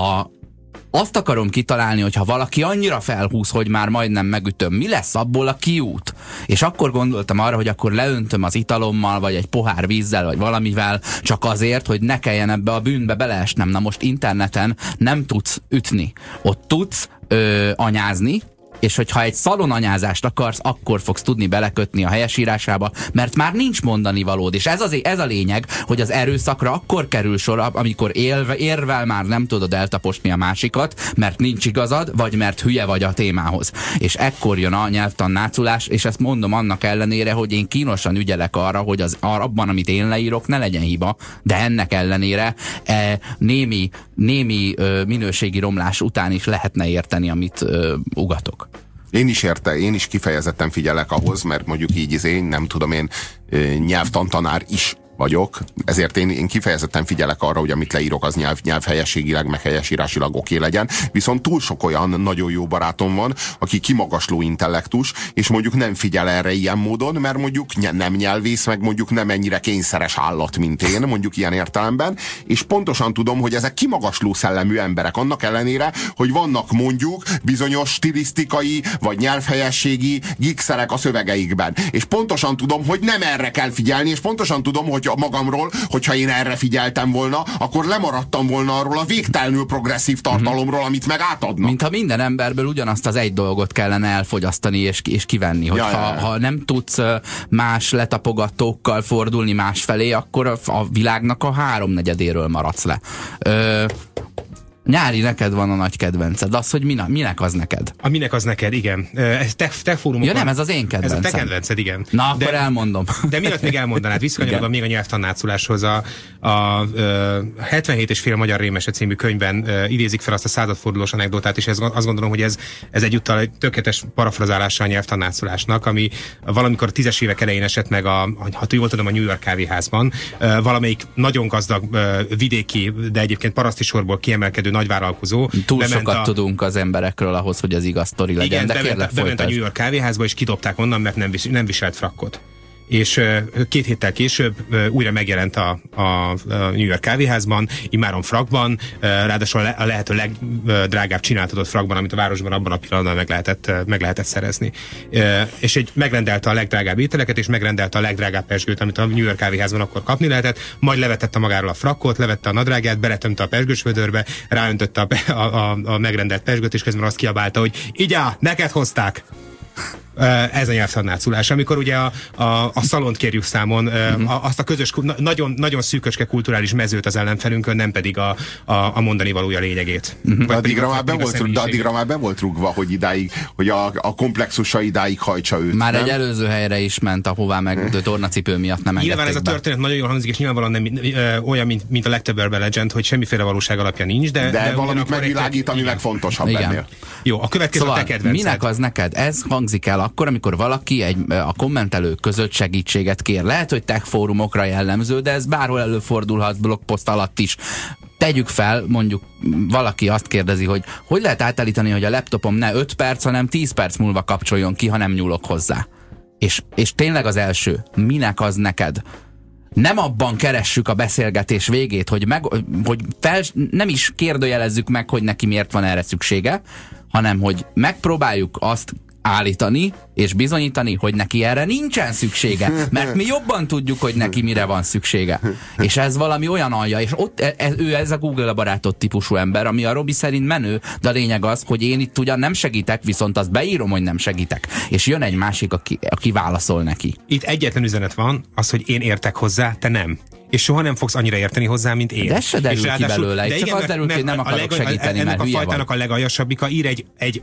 Azt akarom kitalálni, hogy ha valaki annyira felhúz, hogy már majdnem megütöm, mi lesz abból a kiút? És akkor gondoltam arra, hogy akkor leöntöm az italommal, vagy egy pohár vízzel, vagy valamivel, csak azért, hogy ne kelljen ebbe a bűnbe beleesnem. Na most interneten nem tudsz ütni. Ott tudsz anyázni, és hogyha egy szalonanyázást akarsz, akkor fogsz tudni belekötni a helyesírásába, mert már nincs mondani valód. És ez a lényeg, hogy az erőszakra akkor kerül sor, amikor érvel már nem tudod eltaposni a másikat, mert nincs igazad, vagy mert hülye vagy a témához. És ekkor jön a nyelvtannáculás, és ezt mondom annak ellenére, hogy én kínosan ügyelek arra, hogy abban, amit én leírok, ne legyen hiba, de ennek ellenére némi minőségi romlás után is lehetne érteni, amit ugatok. Én is kifejezetten figyelek ahhoz, mert mondjuk így nem tudom, én nyelvtantanár is vagyok, ezért én kifejezetten figyelek arra, hogy amit leírok, az nyelvhelyességileg, meg helyesírásilag oké legyen. Viszont túl sok olyan nagyon jó barátom van, aki kimagasló intellektus, és mondjuk nem figyel erre ilyen módon, mert mondjuk nem nyelvész, meg mondjuk nem ennyire kényszeres állat, mint én, mondjuk ilyen értelemben, és pontosan tudom, hogy ezek kimagasló szellemű emberek, annak ellenére, hogy vannak mondjuk bizonyos stilisztikai, vagy nyelvhelyességi gigszerek a szövegeikben. És pontosan tudom, hogy nem erre kell figyelni, és pontosan tudom, hogy magamról, hogyha én erre figyeltem volna, akkor lemaradtam volna arról a végtelenül progresszív tartalomról, amit meg átadnak. Mintha minden emberből ugyanazt az egy dolgot kellene elfogyasztani és kivenni. Hogy ha nem tudsz más letapogatókkal fordulni másfelé, akkor a világnak a 3/4-éről maradsz le. Nyári, neked van a nagy kedvenced. Az, hogy minek az neked? A minek az neked, igen. Te fórumokon... Ja nem, ez az én kedvencem. Ez a te kedvenced, igen. Na, akkor elmondom. De miatt még elmondanád? Visszakanyarodva még a nyelvtannáculáshoz. A 77,5 magyar rémese című könyvben idézik fel azt a századfordulós anekdotát, és azt gondolom, hogy ez egyúttal egy tökéletes parafrazálása a nyelvtannáculásnak, ami valamikor a 10-es évek elején esett meg ha jól tudom, a New York kávéházban. Valamelyik nagyon gazdag vidéki, de egyébként paraszti sorból kiemelkedő nagyvállalkozó. Túl sokat tudunk az emberekről ahhoz, hogy ez igaz sztori legyen, de kérlek bement a New York kávéházba, és kidobták onnan, mert nem viselt frakkot. És 2 héttel később újra megjelent a New York kávéházban, immáron frakkban, ráadásul a lehető legdrágább csináltatott frakkban, amit a városban abban a pillanatban meg lehetett szerezni. És megrendelte a legdrágább ételeket, és megrendelte a legdrágább pezsgőt, amit a New York kávéházban akkor kapni lehetett, majd levetette magáról a frakkot, levette a nadrágját, beletömte a pezsgős vödörbe, ráöntötte a megrendelt pezsgőt, és közben azt kiabálta, hogy így neked hozták! Ez a nyelvtannáculás. Amikor ugye a szalont kérjük számon, azt a közös, nagyon, nagyon szűköske kulturális mezőt az ellenfelünkön, nem pedig a mondani valója lényegét. De addigra már be volt rúgva, hogy idáig, hogy a komplexusa idáig hajtsa őt. Már egy előző helyre is ment, ahová meg tornacipő miatt nem engedték. Nyilván ez a történet nagyon jól hangzik, és nyilvánvalóan nem olyan, mint a legtöbb Urban Legend, hogy semmiféle valóság alapja nincs, de valamit megvilágít, ami legfontosabb ennél. Jó, a következő szóval, te kedvenced. Minek az neked? Ez hangzik el akkor, amikor valaki a kommentelők között segítséget kér. Lehet, hogy tech fórumokra jellemző, de ez bárhol előfordulhat, blogpost alatt is. Tegyük fel, mondjuk valaki azt kérdezi, hogy lehet átállítani, hogy a laptopom ne 5 perc, hanem 10 perc múlva kapcsoljon ki, ha nem nyúlok hozzá. És tényleg az első, minek az neked? Nem abban keressük a beszélgetés végét, hogy nem is kérdőjelezzük meg, hogy neki miért van erre szüksége, hanem hogy megpróbáljuk azt állítani és bizonyítani, hogy neki erre nincsen szüksége, mert mi jobban tudjuk, hogy neki mire van szüksége. És ez valami olyan alja, és ott ő ez a Google barátot típusú ember, ami a Robi szerint menő, de a lényeg az, hogy én itt ugyan nem segítek, viszont azt beírom, hogy nem segítek. És jön egy másik, aki válaszol neki. Itt egyetlen üzenet van, az, hogy én értek hozzá, te nem. És soha nem fogsz annyira érteni hozzá, mint én. De ez se derül ki belőle, csak az derül ki, hogy nem akarok segíteni, mert hülye vagy. Ennek a legaljasabbika ír egy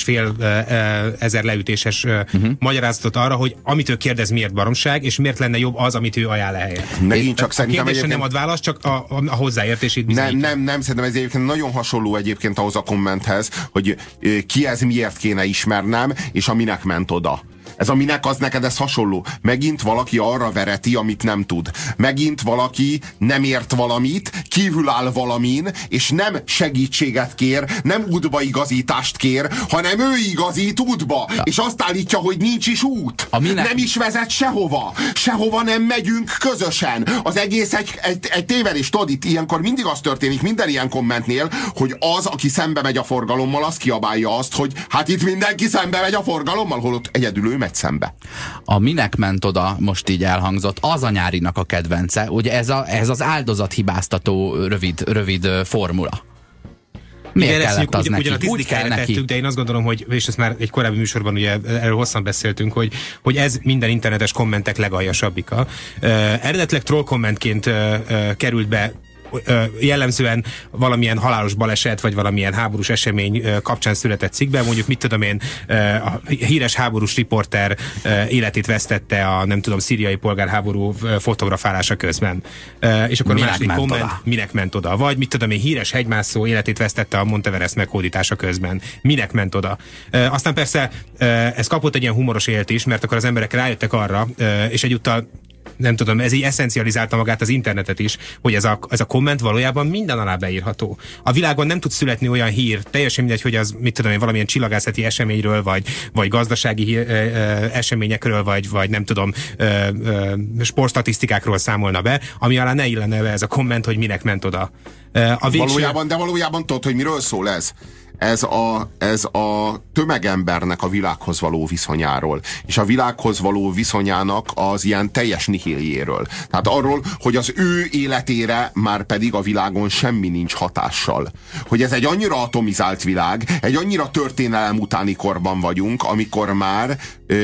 6,5 ezer leütéses magyarázatot arra, hogy amit ő kérdez, miért baromság, és miért lenne jobb az, amit ő ajánl helyett. Megint csak szerintem a nem ad választ, csak a hozzáértését bizonyítja. Nem, szerintem ez egyébként nagyon hasonló egyébként ahhoz a kommenthez, hogy ki ez miért kéne ismernem, és aminek ment oda. Ez a minek az neked, ez hasonló. Megint valaki arra vereti, amit nem tud. Megint valaki nem ért valamit, kívül áll valamin, és nem segítséget kér, nem útbaigazítást kér, hanem ő igazít útba. Ja. És azt állítja, hogy nincs is út. Nem is vezet sehova. Sehova nem megyünk közösen. Az egész egy tévedés. Tudod, itt ilyenkor mindig az történik minden ilyen kommentnél, hogy az, aki szembe megy a forgalommal, az kiabálja azt, hogy hát itt mindenki szembe megy a forgalommal, holott egyedül ő megy szembe. A minek ment oda, most így elhangzott, az a Nyárinak a kedvence. Ugye ez az áldozathibáztató rövid formula. Miért kellett az neki? Úgy kell neki. De én azt gondolom, hogy, és ezt már egy korábbi műsorban ugye erről hosszan beszéltünk, hogy ez minden internetes kommentek legaljasabbika. Eredetileg troll kommentként került be jellemzően valamilyen halálos baleset, vagy valamilyen háborús esemény kapcsán született cikkben, mondjuk mit tudom én, a híres háborús riporter életét vesztette a nem tudom, szíriai polgárháború fotografálása közben. És akkor a második komment, minek ment oda? Vagy mit tudom én, híres hegymászó életét vesztette a Monteverest meghódítása közben. Minek ment oda? Aztán persze ez kapott egy ilyen humoros élt is, mert akkor az emberek rájöttek arra, és egyúttal nem tudom, ez így eszencializálta magát az internetet is, hogy ez a komment valójában minden alá beírható. A világon nem tud születni olyan hír, teljesen mindegy, hogy az, mit tudom én, valamilyen csillagászati eseményről, vagy gazdasági eseményekről, vagy nem tudom, sportstatisztikákról számolna be, ami alá ne illene be ez a komment, hogy minek ment oda. Valójában tudod, hogy miről szól ez? Ez a tömegembernek a világhoz való viszonyáról, és a világhoz való viszonyának az ilyen teljes nihiljéről. Tehát arról, hogy az ő életére már pedig a világon semmi nincs hatással. Hogy ez egy annyira atomizált világ, egy annyira történelem utáni korban vagyunk, amikor már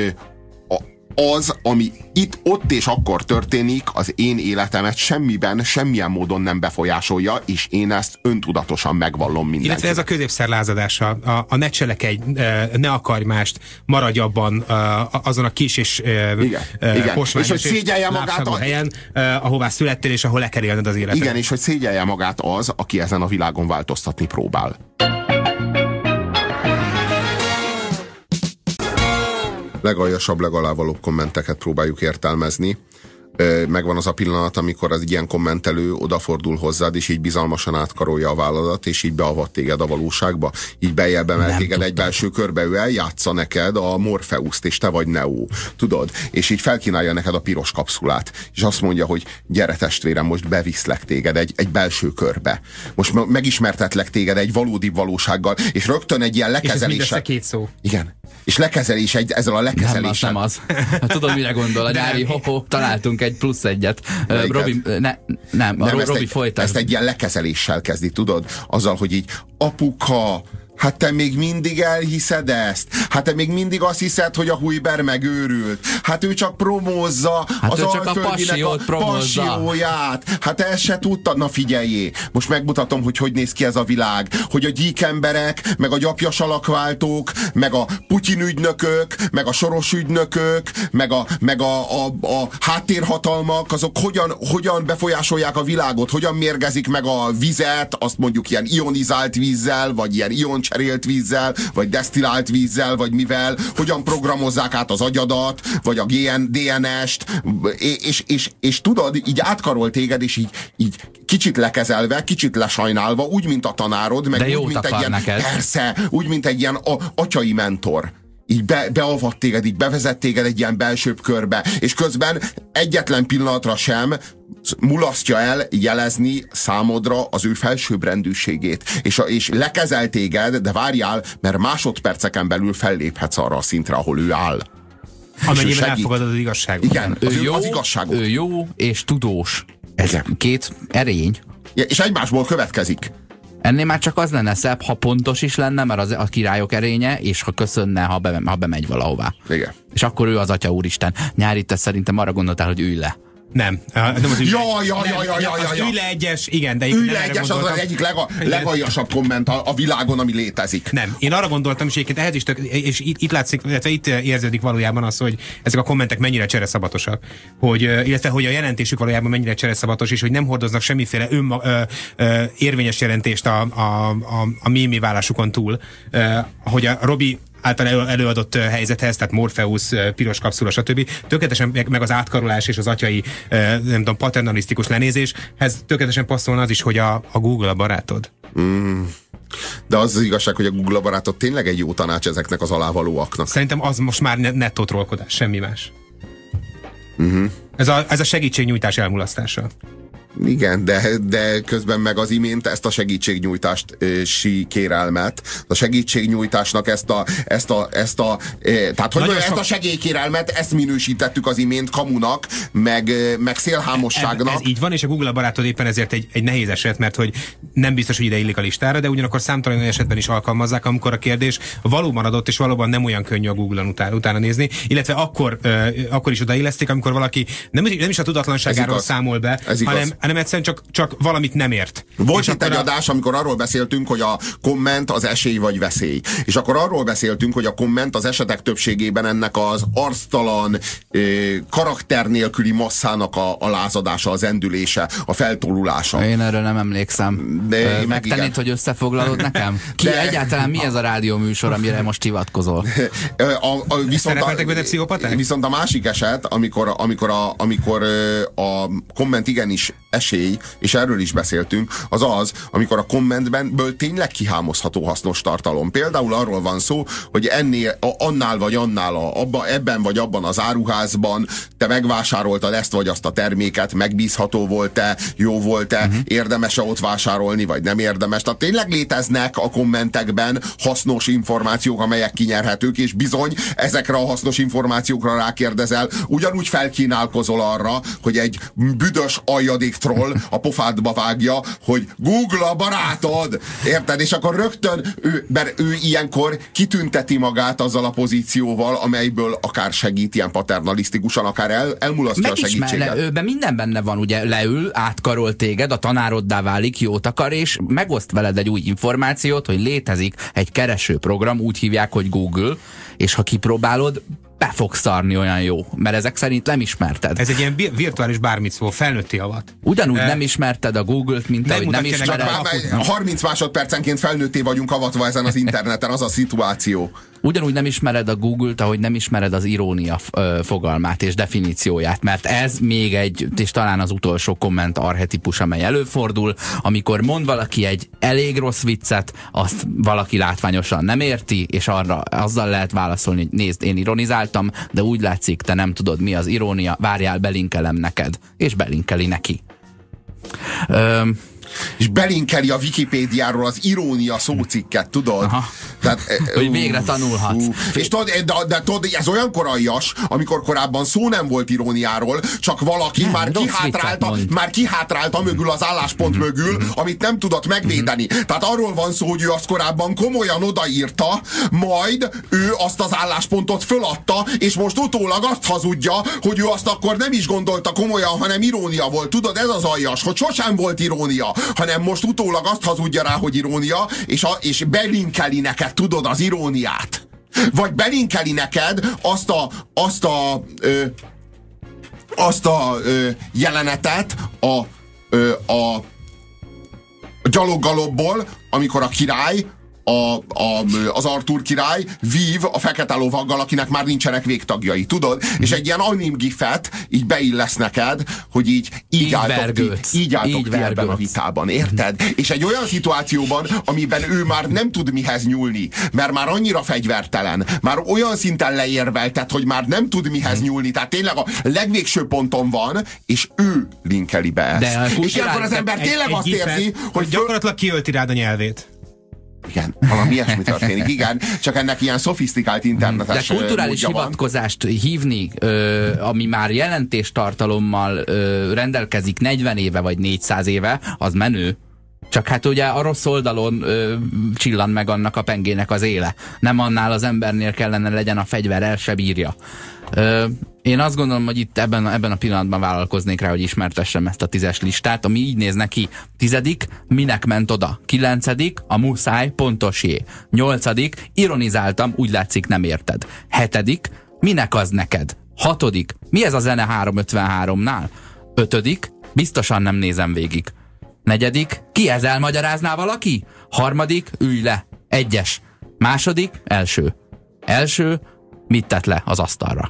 az, ami ott és akkor történik, az én életemet semmilyen módon nem befolyásolja, és én ezt öntudatosan megvallom mindenkinek. Illetve ez a középszer lázadása, a ne cselekedj, ne akarj mást, maradj abban azon a kis és és hogy szégyelje magát helyen, ahová születtél, és ahol le kell élned az életet. Igen, és hogy szégyelje magát az, aki ezen a világon változtatni próbál. Legaljasabb, legalávalóbb kommenteket próbáljuk értelmezni. Megvan az a pillanat, amikor az ilyen kommentelő odafordul hozzád, és így bizalmasan átkarolja a válladat, és így beavat téged a valóságba. Így beljebb emel téged egy belső körbe, ő eljátsza neked a Morpheuszt, és te vagy Neo. Tudod? És így felkínálja neked a piros kapszulát. És azt mondja, hogy gyere testvérem, most beviszlek téged egy belső körbe. Most megismertetlek téged egy valódi valósággal, és rögtön egy ilyen lekezeléssel. És ez mindössze 2 szó. Igen. És lekezelés ezzel a lekezeléssel. Nem az. Tudom, mire gondol. A nyári találtunk egy plusz egyet. Robi, Robi folytasd. Ezt egy ilyen lekezeléssel kezdi, tudod? Azzal, hogy így apuka, Hát te még mindig elhiszed ezt? Hát te még mindig azt hiszed, hogy a Hujber megőrült? Hát ő csak promózza az Alföldinek a passióját. Hát ezt se tudta. Na figyeljé, most megmutatom, hogy néz ki ez a világ. Hogy a gyík emberek, meg a gyapjas alakváltók, meg a Putyin ügynökök, meg a Soros ügynökök, meg a háttérhatalmak, azok hogyan befolyásolják a világot, hogyan mérgezik meg a vizet, azt mondjuk ilyen ionizált vízzel, vagy ilyen ioncserélt vízzel, vagy desztillált vízzel, vagy mivel, hogyan programozzák át az agyadat, vagy a DNS-t, és tudod, így átkarol téged, és így kicsit lekezelve, kicsit lesajnálva, úgy, mint a tanárod, meg úgy, mint egy ilyen, neked. Persze, úgy, mint egy ilyen atyai mentor. Így beavat téged, így bevezet téged egy ilyen belsőbb körbe, és közben egyetlen pillanatra sem mulasztja el jelezni számodra az ő felsőbbrendűségét. És lekezel téged, de várjál, mert másodperceken belül felléphetsz arra a szintre, ahol ő áll. Amennyiben elfogadod az igazságot. Igen, az igazságot. Ő jó és tudós. Ez két erény. Ja, és egymásból következik. Ennél már csak az lenne szebb, ha pontos is lenne, mert az a királyok erénye, és ha köszönne, ha bemegy valahová. Igen. És akkor ő az Atya Úristen. Nyári, te szerintem arra gondoltál, hogy ülj le. Nem. Az ülj le egyes, igen, de ülj le egyes az egyik legaljasabb komment a világon, ami létezik. Nem, én arra gondoltam, és egyébként ehhez is és itt látszik, illetve itt érződik valójában az, hogy ezek a kommentek mennyire csereszabatosak, illetve hogy a jelentésük valójában mennyire csereszabatos, és hogy nem hordoznak semmiféle érvényes jelentést a mémé válásukon túl. Hogy a Robi által előadott helyzethez, tehát Morpheus, piros kapszula, stb. Tökéletesen meg az átkarolás és az atyai, nem tudom, paternalisztikus lenézéshez tökéletesen passzolna az is, hogy a Google a barátod. De az igazság, hogy a Google a barátod tényleg egy jó tanács ezeknek az alávalóaknak. Szerintem az most már nettó trollkodás, semmi más. Ez a segítségnyújtás elmulasztása. Igen, de közben meg az imént ezt a segítségnyújtást kérelmet, a segítségnyújtásnak ezt a segélykérelmet, ezt minősítettük az imént kamunak, meg szélhámosságnak. Ez így van, és a Google barátod éppen ezért egy nehéz eset, mert hogy nem biztos, hogy ide illik a listára, de ugyanakkor számtalan esetben is alkalmazzák, amikor a kérdés valóban adott, és valóban nem olyan könnyű a Google-on utána nézni, illetve akkor is odailleszték, amikor valaki nem is a tudatlanságáról számol be, hanem egyszerűen csak valamit nem ért. Volt itt egy adás, amikor arról beszéltünk, hogy a komment az esély vagy veszély. És akkor arról beszéltünk, hogy a komment az esetek többségében ennek az arctalan, karakter nélküli masszának a lázadása, az endülése, a feltolulása. Én erről nem emlékszem. Megtennéd, hogy összefoglalod nekem? Egyáltalán mi ez a rádióműsor, amire most hivatkozol? Viszont a másik eset, amikor a komment igenis esély, és erről is beszéltünk, az, amikor a kommentbenből tényleg kihámozható hasznos tartalom. Például arról van szó, hogy annál vagy annál, ebben vagy abban az áruházban te megvásároltad ezt vagy azt a terméket, megbízható volt-e, jó volt-e, érdemes-e ott vásárolni, vagy nem érdemes. Tehát tényleg léteznek a kommentekben hasznos információk, amelyek kinyerhetők, és bizony ezekre a hasznos információkra rákérdezel, ugyanúgy felkínálkozol arra, hogy egy büdös aljadék troll a pofádba vágja, hogy Google a barátod! Érted? És akkor rögtön ő ilyenkor kitünteti magát azzal a pozícióval, amelyből akár segít ilyen paternalisztikusan, akár elmulasztja a segítséget. Őben minden benne van, ugye leül, átkarol téged, a tanároddá válik, jót akar, és megoszt veled egy új információt, hogy létezik egy keresőprogram, úgy hívják, hogy Google, és ha kipróbálod, be fogsz szarni, olyan jó, mert ezek szerint nem ismerted. Ez egy ilyen virtuális bármicvó, felnőtti avat. Ugyanúgy nem ismerted a Google-t, mint ahogy nem ismered. 30 másodpercenként felnőtté vagyunk avatva ezen az interneten, az a szituáció. Ugyanúgy nem ismered a Google-t, ahogy nem ismered az irónia fogalmát és definícióját, mert ez még egy, és talán az utolsó komment archetipus, amely előfordul, amikor mond valaki egy elég rossz viccet, azt valaki látványosan nem érti, és azzal lehet válaszolni, hogy nézd, én ironizáltam, de úgy látszik, te nem tudod, mi az irónia, várjál, belinkelem neked. És belinkeli neki. És belinkeli a Wikipédiáról az irónia szócikket, tudod? Tehát, hogy végre tanulhatsz. És tudod, de tudod, ez olyankor aljas, amikor korábban szó nem volt iróniáról, csak valaki már kihátrálta mögül az álláspont mögül, amit nem tudott megvédeni. Tehát arról van szó, hogy ő azt korábban komolyan odaírta, majd ő azt az álláspontot föladta, és most utólag azt hazudja, hogy ő azt akkor nem is gondolta komolyan, hanem irónia volt. Tudod, ez az aljas, hogy sosem volt irónia, hanem most utólag azt hazudja rá, hogy irónia, és belinkeli neked, tudod, az iróniát. Vagy belinkeli neked azt a jelenetet a gyaloggalobból, amikor a király, az Artúr király vív a fekete lovaggal, akinek már nincsenek végtagjai, tudod? És egy ilyen anim gifet így beillesz neked, hogy így álltok ti ebben a vitában, érted? És egy olyan szituációban, amiben ő már nem tud mihez nyúlni, mert már annyira fegyvertelen, már olyan szinten leérveltet, hogy már nem tud mihez nyúlni, tehát tényleg a legvégső ponton van, és ő linkeli be ezt. És ilyenkor az ember tényleg azt érzi, hogy gyakorlatilag kiölti rád a nyelvét. Igen, valami ilyesmi történik, igen, csak ennek ilyen szofisztikált internetes de kulturális hivatkozást hívni, ami már jelentéstartalommal rendelkezik 40 éve vagy 400 éve, az menő. Csak hát ugye a rossz oldalon csillan meg annak a pengének az éle. Nem annál az embernél kellene legyen a fegyver, el se bírja. Én azt gondolom, hogy itt ebben a pillanatban vállalkoznék rá, hogy ismertessem ezt a 10-es listát, ami így néz neki. 10. minek ment oda? 9. a muszáj, pontosé. 8. ironizáltam, úgy látszik nem érted. 7. minek az neked? 6. mi ez a zene 353-nál? 5. biztosan nem nézem végig. 4. ki ez, elmagyarázná valaki? 3. ülj le. 1. 2. első, mit tett le az asztalra?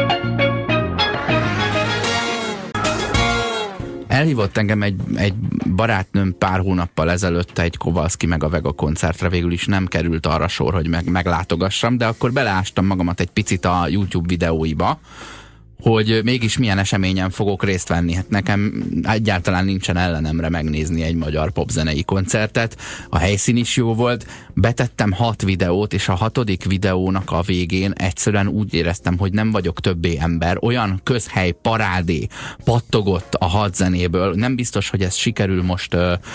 Elhívott engem egy barátnőm pár hónappal ezelőtt egy Kowalski meg a Vega koncertre, végül is nem került arra sor, hogy meglátogassam, de akkor beleástam magamat egy picit a YouTube videóiba, hogy mégis milyen eseményen fogok részt venni. Hát nekem egyáltalán nincsen ellenemre megnézni egy magyar popzenei koncertet. A helyszín is jó volt. Betettem 6 videót, és a 6. videónak a végén egyszerűen úgy éreztem, hogy nem vagyok többé ember. Olyan közhely parádé pattogott a hadzenéből. Nem biztos, hogy ez sikerül most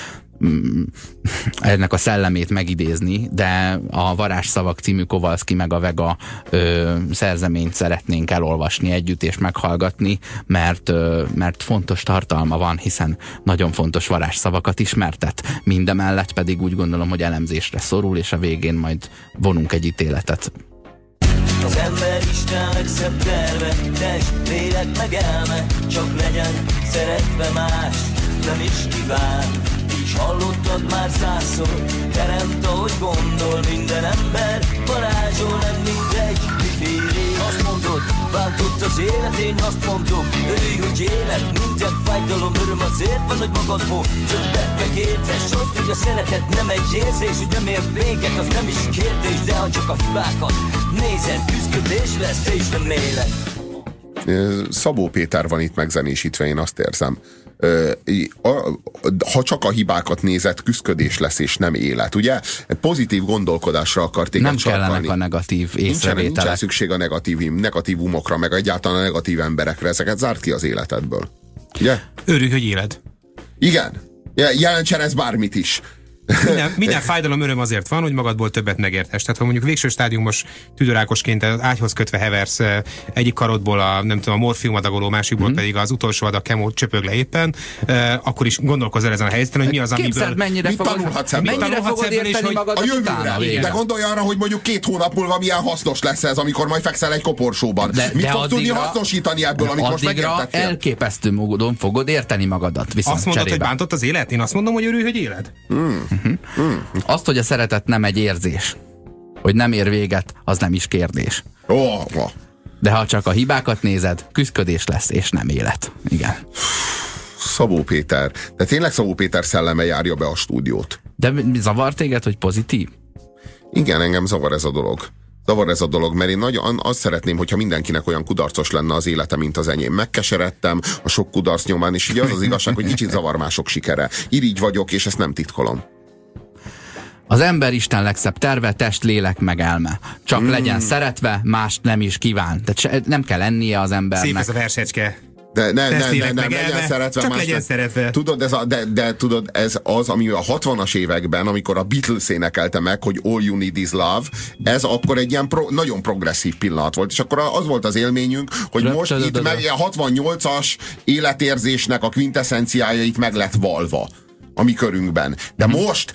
ennek a szellemét megidézni, de a Varázsszavak című Kowalski meg a Vega szerzeményt szeretnénk elolvasni együtt és meghallgatni, mert fontos tartalma van, hiszen nagyon fontos varázsszavakat ismertet. Mindemellett pedig úgy gondolom, hogy elemzésre szorul, és a végén majd vonunk egy ítéletet. Az ember Isten legszebb terve, test, lélek meg elme, csak legyen szeretve más, nem is kíván. Így hallottad már 100-szor, teremt ahogy gondol, minden ember varázsol, nem mindegy, mifélé. Azt mondod, váltott az élet, én azt mondom, örülj, hogy élet, minden fájdalom, öröm azért van, hogy magadból többet megértess. Azt, hogy a szeretet nem egy érzés, hogy nem ér véget, az nem is kérdés, de ha csak a hibákat nézed, küszködés lesz, és nem élet. Szabó Péter van itt megzenésítve, én azt érzem. Ha csak a hibákat nézed, küszködés lesz és nem élet, ugye? Pozitív gondolkodásra akar téged nem sarkalni. Kellenek a negatív észrevételek. Nincsen szükség a negatívumokra, meg egyáltalán a negatív emberekre, ezeket zárt ki az életedből. Ugye? Örülj, hogy éled. Igen. Jelentsen ez bármit is. Minden fájdalom, öröm azért van, hogy magadból többet megértesz. Tehát ha mondjuk végső stádiumos tüdőrákosként az ágyhoz kötve heversz, egyik karodból a morfiumadagoló, másikból pedig az utolsó adag kemó csöpög le éppen, akkor is gondolkozz el ezen a helyzeten, hogy mi az, amiből... Képzeld, mennyire fogod érteni magad a jövőre. De gondolj arra, hogy mondjuk 2 hónap múlva milyen hasznos lesz ez, amikor majd fekszel egy koporsóban. Mit fogsz tudni hasznosítani ebből, amit most megértettél? Elképesztő módon fogod érteni magadat. Azt mondod, hogy bántott az élet? Én azt mondom, hogy örülj, hogy éled. Azt, hogy a szeretet nem egy érzés, hogy nem ér véget, az nem is kérdés. De ha csak a hibákat nézed, küszködés lesz, és nem élet. Igen. Szabó Péter. De tényleg Szabó Péter szelleme járja be a stúdiót. De zavar téged, hogy pozitív? Igen, engem zavar ez a dolog. Zavar ez a dolog, mert én nagyon azt szeretném, hogyha mindenkinek olyan kudarcos lenne az élete, mint az enyém. Megkeseredtem a sok kudarc nyomán, és így az az igazság, hogy kicsit zavar mások sikere. Irigy vagyok, és ezt nem titkolom. Az ember Isten legszebb terve, test, lélek, meg elme. Csak legyen szeretve, mást nem is kíván. Tehát nem kell lennie az embernek. Szép ez a versecske. De nem, legyen szeretve. Csak legyen szeretve. Tudod, tudod, ez az, ami a 60-as években, amikor a Beatles énekelte meg, hogy All You Need Is Love, ez akkor egy ilyen nagyon progresszív pillanat volt. És akkor az volt az élményünk, hogy most itt a 68-as életérzésnek a quintessenciájait meg lett valva a mi körünkben. De most,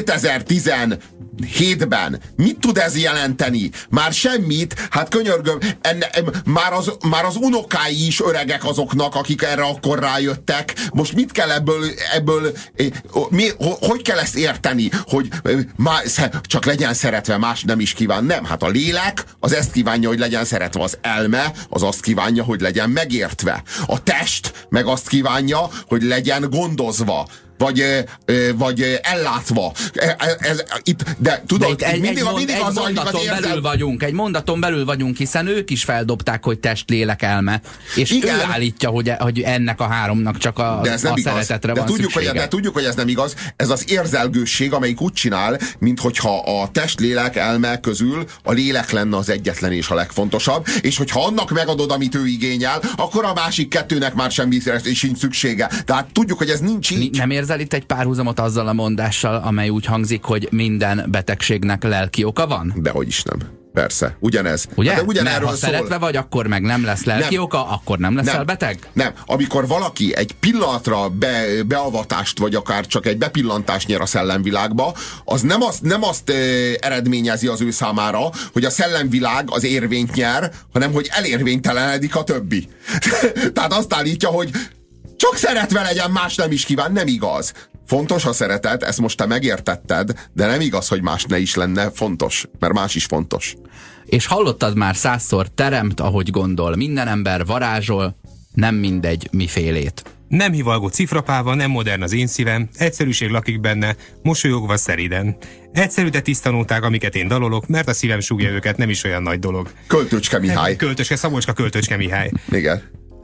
2017-ben mit tud ez jelenteni? Már semmit, hát könyörgöm, már az unokái is öregek azoknak, akik erre akkor rájöttek. Most mit kell ebből hogy kell ezt érteni, hogy csak legyen szeretve, más nem is kíván? Nem, hát a lélek az ezt kívánja, hogy legyen szeretve, az elme az azt kívánja, hogy legyen megértve. A test meg azt kívánja, hogy legyen gondozva. Vagy ellátva. De tudod, mindig az belül vagyunk, egy mondaton belül vagyunk, hiszen ők is feldobták, hogy test, lélek, elme. És igen, ő állítja, hogy ennek a háromnak csak a szeretetre van szüksége. De tudjuk, hogy ez nem igaz. Ez az érzelgősség, amelyik úgy csinál, minthogyha a test, lélek, elme közül a lélek lenne az egyetlen és a legfontosabb, és hogyha annak megadod, amit ő igényel, akkor a másik kettőnek már semmi sincs szüksége. Tehát tudjuk, hogy ez nincs így. Nem érzel itt egy párhuzamot azzal a mondással, amely úgy hangzik, hogy minden betegségnek lelki oka van? Dehogy is nem. Persze, ugyanez. Ugye? De mert ha szeretve vagy, akkor meg nem lesz lelki oka, akkor nem leszel beteg? Nem. Amikor valaki egy pillanatra beavatást, vagy akár csak egy bepillantást nyer a szellemvilágba, az nem azt eredményezi az ő számára, hogy a szellemvilág az érvényt nyer, hanem hogy elérvénytelenedik a többi. Tehát azt állítja, hogy csak szeretve legyen, más nem is kíván. Nem igaz. Fontos a szeretet, ezt most te megértetted, de nem igaz, hogy más ne is lenne fontos, mert más is fontos. És hallottad már 100-szor, teremt, ahogy gondol, minden ember varázsol, nem mindegy mifélét. Nem hivalgó cifrapálva, nem modern az én szívem, egyszerűség lakik benne, mosolyogva szeriden. Egyszerű, de tiszta nóták, amiket én dalolok, mert a szívem súgja őket, nem is olyan nagy dolog. Költőcske Mihály. Szabolcska Költőcske Mihály. Igen.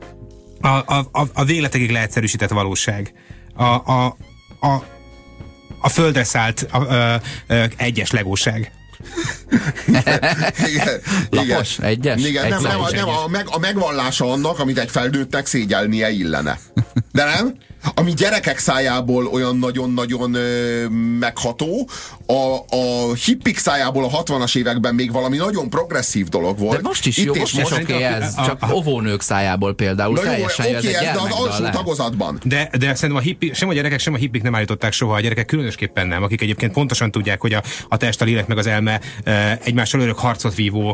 A végletekig leegyszerűsített valóság. A földre szállt egyes legóság. Igen. Lapos, egyes? Igen, nem, a megvallása annak, amit egy felnőttnek szégyelnie illene. De nem? Ami gyerekek szájából olyan nagyon-nagyon megható, a hippik szájából a 60-as években még valami nagyon progresszív dolog volt. De most is jó, most is oké ez, csak óvónők szájából például na teljesen jó, oké, ez, de az alsó tagozatban. De szerintem a hippik, sem a gyerekek, sem a hippik nem állították soha, a gyerekek különösképpen nem, akik egyébként pontosan tudják, hogy a test, a lélek meg az elme egymással örök harcot vívó,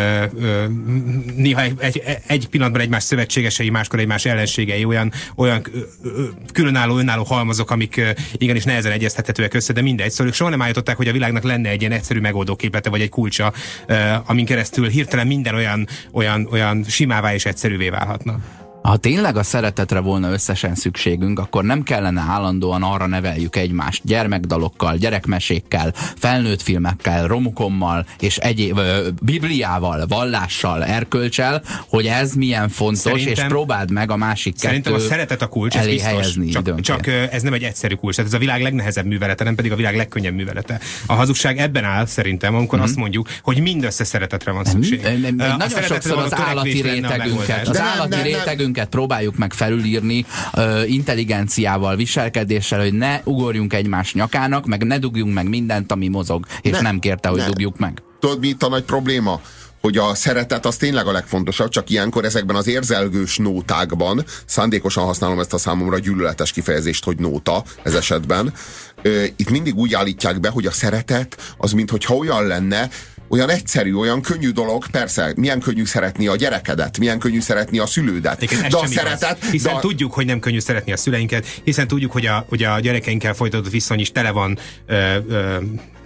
néha egy pillanatban egymás szövetségesei, máskor egymás ellenségei, olyan különálló, önálló halmazok, amik igenis nehezen egyeztethetőek össze, de mindegy. Szóval ők soha nem állították, hogy a világnak lenne egy ilyen egyszerű megoldóképlete, vagy egy kulcsa, amin keresztül hirtelen minden olyan simává és egyszerűvé válhatna. Ha tényleg a szeretetre volna összesen szükségünk, akkor nem kellene állandóan arra neveljük egymást gyermekdalokkal, gyerekmesékkel, felnőtt filmekkel, romukommal és egyéb bibliával, vallással, erkölcsel, hogy ez milyen fontos, szerintem, és próbáld meg a másik kettő szerintem a szeretet a kulcs, ez biztos, helyezni csak ez nem egy egyszerű kulcs, tehát ez a világ legnehezebb művelete, nem pedig a világ legkönnyebb művelete. A hazugság ebben áll szerintem, amikor azt mondjuk, hogy mindössze szeretetre van szükség. Nagyon sokszor az állati rétegünket próbáljuk meg felülírni intelligenciával, viselkedéssel, hogy ne ugorjunk egymás nyakának, meg ne dugjunk meg mindent, ami mozog, és nem kérte, hogy dugjuk meg. Tudod, mi itt a nagy probléma? Hogy a szeretet az tényleg a legfontosabb, csak ilyenkor ezekben az érzelgős nótákban, szándékosan használom ezt a számomra gyűlöletes kifejezést, hogy nóta ez esetben, itt mindig úgy állítják be, hogy a szeretet az minthogyha olyan lenne, olyan egyszerű, olyan könnyű dolog, persze, milyen könnyű szeretni a gyerekedet, milyen könnyű szeretni a szülődet. De a szeretet... Hiszen tudjuk, hogy nem könnyű szeretni a szüleinket, hiszen tudjuk, hogy a gyerekeinkkel folytatott viszony is tele van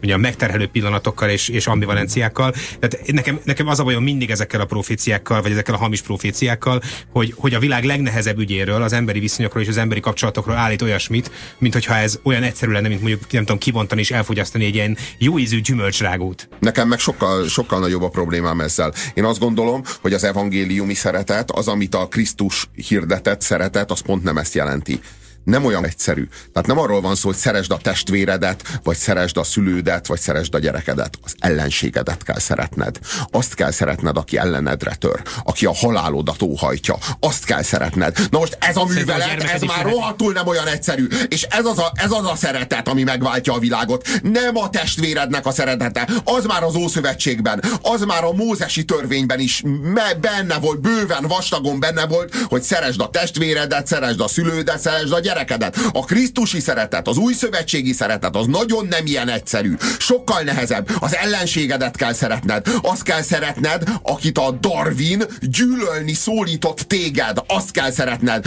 ugye a megterhelő pillanatokkal és ambivalenciákkal. Tehát nekem az a bajom mindig ezekkel a proféciákkal, vagy ezekkel a hamis proféciákkal, hogy a világ legnehezebb ügyéről, az emberi viszonyokról és az emberi kapcsolatokról állít olyasmit, mint hogyha ez olyan egyszerű lenne, mint mondjuk nem tudom kibontani és elfogyasztani egy ilyen jó ízű gyümölcsrágót. Nekem meg sokkal nagyobb a problémám ezzel. Én azt gondolom, hogy az evangéliumi szeretet, az, amit a Krisztus hirdetett szeretet, az pont nem ezt jelenti. Nem olyan egyszerű. Tehát nem arról van szó, hogy szeresd a testvéredet, vagy szeresd a szülődet, vagy szeresd a gyerekedet. Az ellenségedet kell szeretned. Azt kell szeretned, aki ellenedre tör. Aki a halálodat óhajtja. Azt kell szeretned. Na most ez a művelet, ez már rohadtul nem olyan egyszerű. És ez az a szeretet, ami megváltja a világot. Nem a testvérednek a szeretete. Az már az Ószövetségben, az már a mózesi törvényben is benne volt, bőven, vastagon benne volt, hogy szeresd a testvéredet, szeresd a szülődet, szeresd a gyerekedet. A krisztusi szeretet, az új szövetségi szeretet, az nagyon nem ilyen egyszerű. Sokkal nehezebb. Az ellenségedet kell szeretned. Azt kell szeretned, akit a Darwin gyűlölni szólított téged. Azt kell szeretned.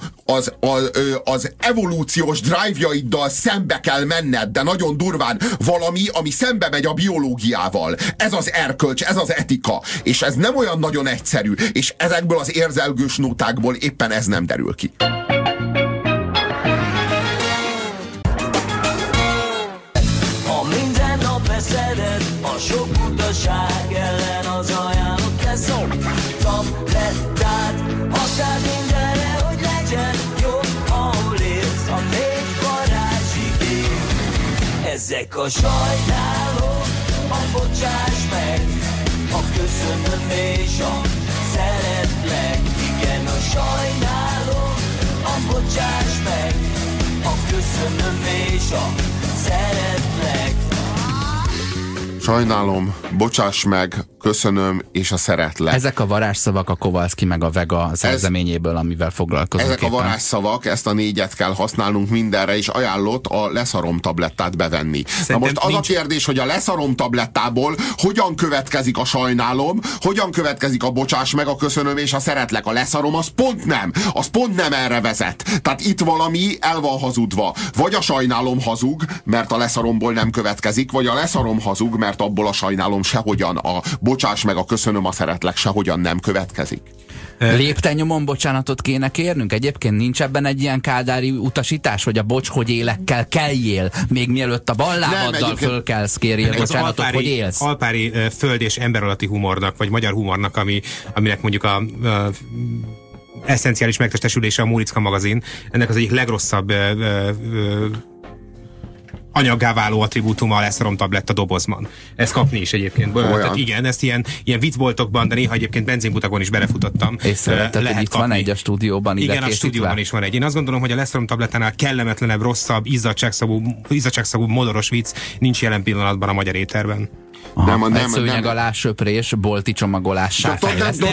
Az evolúciós drive-jaiddal szembe kell menned, de nagyon durván valami, ami szembe megy a biológiával. Ez az erkölcs, ez az etika. És ez nem olyan nagyon egyszerű. És ezekből az érzelgős nótákból éppen ez nem derül ki. Szeded a sok utaság ellen az ajánlott leszok tablettát. Használd mindenre, hogy legyen jó, ahol élsz a még varázsig év. Ezek a sajnálom, a bocsáss meg, a köszönöm és a szeretlek. Igen, a sajnálom, a bocsáss meg, a köszönöm és a szeretlek. Sajnálom, bocsáss meg, köszönöm, és a szeretlek. Ezek a varázsszavak a Kowalski meg a Vega szerzeményéből, amivel foglalkozunk. Ezek éppen. A varázsszavak, ezt a 4-et kell használnunk mindenre, és ajánlott a leszarom tablettát bevenni. Szerintem na most az a kérdés, hogy a leszarom tablettából hogyan következik a sajnálom, hogyan következik a bocsáss meg, a köszönöm és a szeretlek. A leszarom az pont nem erre vezet. Tehát itt valami el van hazudva. Vagy a sajnálom hazug, mert a leszaromból nem következik, vagy a leszarom hazug, mert abból a sajnálom sehogyan, a bocsáss meg, a köszönöm, a szeretlek sehogyan nem következik. Lépten-nyomon bocsánatot kéne kérnünk? Egyébként nincs ebben egy ilyen kádári utasítás, hogy a bocs, hogy élekkel kelljél, még mielőtt a bal lábaddal fölkelsz, kérjél bocsánatot, hogy élsz. Alpári föld és ember alatti humornak, vagy magyar humornak, aminek mondjuk a eszenciális megtestesülése a Móriczka magazin, ennek az egyik legrosszabb anyaggá váló attribútuma a leszarom tabletta dobozban. Ezt kapni is egyébként. Tehát igen, ezt ilyen viccboltokban, de néha egyébként benzinbutakon is belefutottam. És lehet hogy itt van egy a stúdióban ide igen, készítve? A stúdióban is van egy. Én azt gondolom, hogy a leszarom tablettánál kellemetlenebb, rosszabb, izzadságszagú modoros vicc nincs jelen pillanatban a magyar éterben. Egy szőnyeg alá söprés, bolti csomagolássá fejlesztve.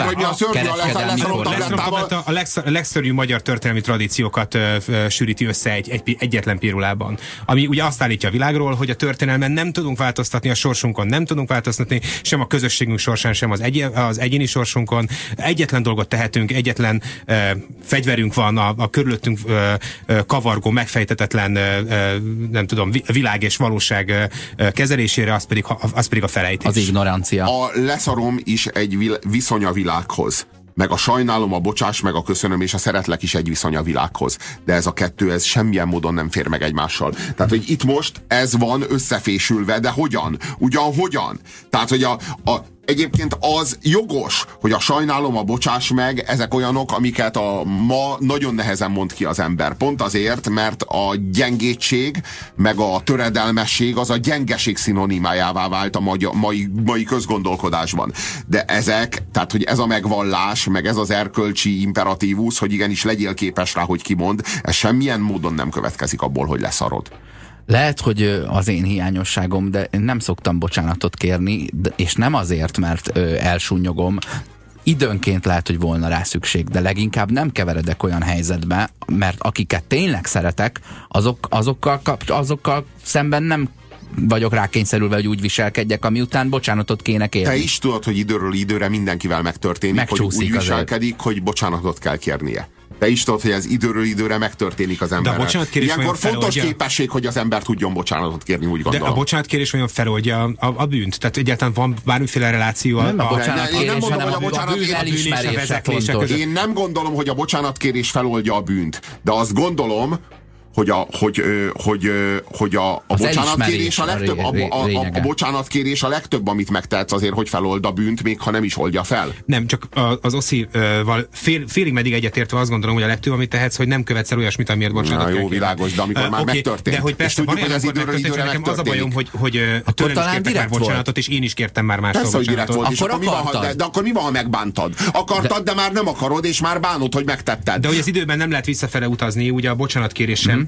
A legszörnyű magyar történelmi tradíciókat sűríti össze egyetlen pirulában. Ami ugye azt állítja a világról, hogy a történelmen nem tudunk változtatni, a sorsunkon nem tudunk változtatni, sem a közösségünk sorsán, sem az egyéni sorsunkon. Egyetlen dolgot tehetünk, egyetlen fegyverünk van a körülöttünk kavargó, megfejtetetlen nem tudom, világ és valóság kezelésére, az pedig a felejtés. Az ignorancia. A leszarom is egy viszony a világhoz. Meg a sajnálom, a bocsáss meg, a köszönöm és a szeretlek is egy viszony a világhoz. De ez a kettő, ez semmilyen módon nem fér meg egymással. Tehát, hogy itt most ez van összefésülve, de hogyan? Hogyan? Tehát, hogy egyébként az jogos, hogy a sajnálom, a bocsáss meg, ezek olyanok, amiket ma nagyon nehezen mond ki az ember. Pont azért, mert a gyengétség, meg a töredelmesség az a gyengeség szinonimájává vált a mai közgondolkodásban. De ezek, tehát hogy ez a megvallás, meg ez az erkölcsi imperatívus, hogy igenis legyél képes rá, hogy kimond, ez semmilyen módon nem következik abból, hogy leszarod. Lehet, hogy az én hiányosságom, de én nem szoktam bocsánatot kérni, és nem azért, mert elsúnyogom. Időnként lehet, hogy volna rá szükség, de leginkább nem keveredek olyan helyzetbe, mert akiket tényleg szeretek, azokkal szemben nem vagyok rákényszerülve, hogy úgy viselkedjek, ami után bocsánatot kéne kérni. Te is tudod, hogy időről időre mindenkivel megtörténik, hogy úgy viselkedik, hogy bocsánatot kell kérnie. Te is tudod, hogy ez időről időre megtörténik az emberrel. De a bocsánatkérés ilyenkor fontos feloldja... képesség, hogy az ember tudjon bocsánatot kérni, úgy gondolom. De a bocsánatkérés olyan feloldja a bűnt? Tehát egyáltalán van bármiféle reláció nem a bocsánatkérés, hanem a bűn elismerése fontos. Én nem gondolom, hogy a bocsánatkérés feloldja a bűnt, de azt gondolom, hogy a bocsánatkérés a bocsánatkérés a legtöbb, amit megtehetsz azért, hogy felold a bűnt, még ha nem is oldja fel. Nem, csak az Oszival félig meddig egyetértve azt gondolom, hogy a legtöbb, amit tehetsz, hogy nem követsz el olyasmit, amiért bocsánatot kell. Jó, világos, de amikor már megtörtént. De hogy persze, van olyan, amikor megtörtént, csak nekem az a bajom, hogy tőlem is kértek már bocsánatot, és én is kértem már mástól bocsánatot. De akkor mi van, ha megbántad? Akartad, de már nem akarod, és már bánod, hogy megtetted. De hogy az időben nem lehet visszafele utazni, ugye a bocsánatkérés sem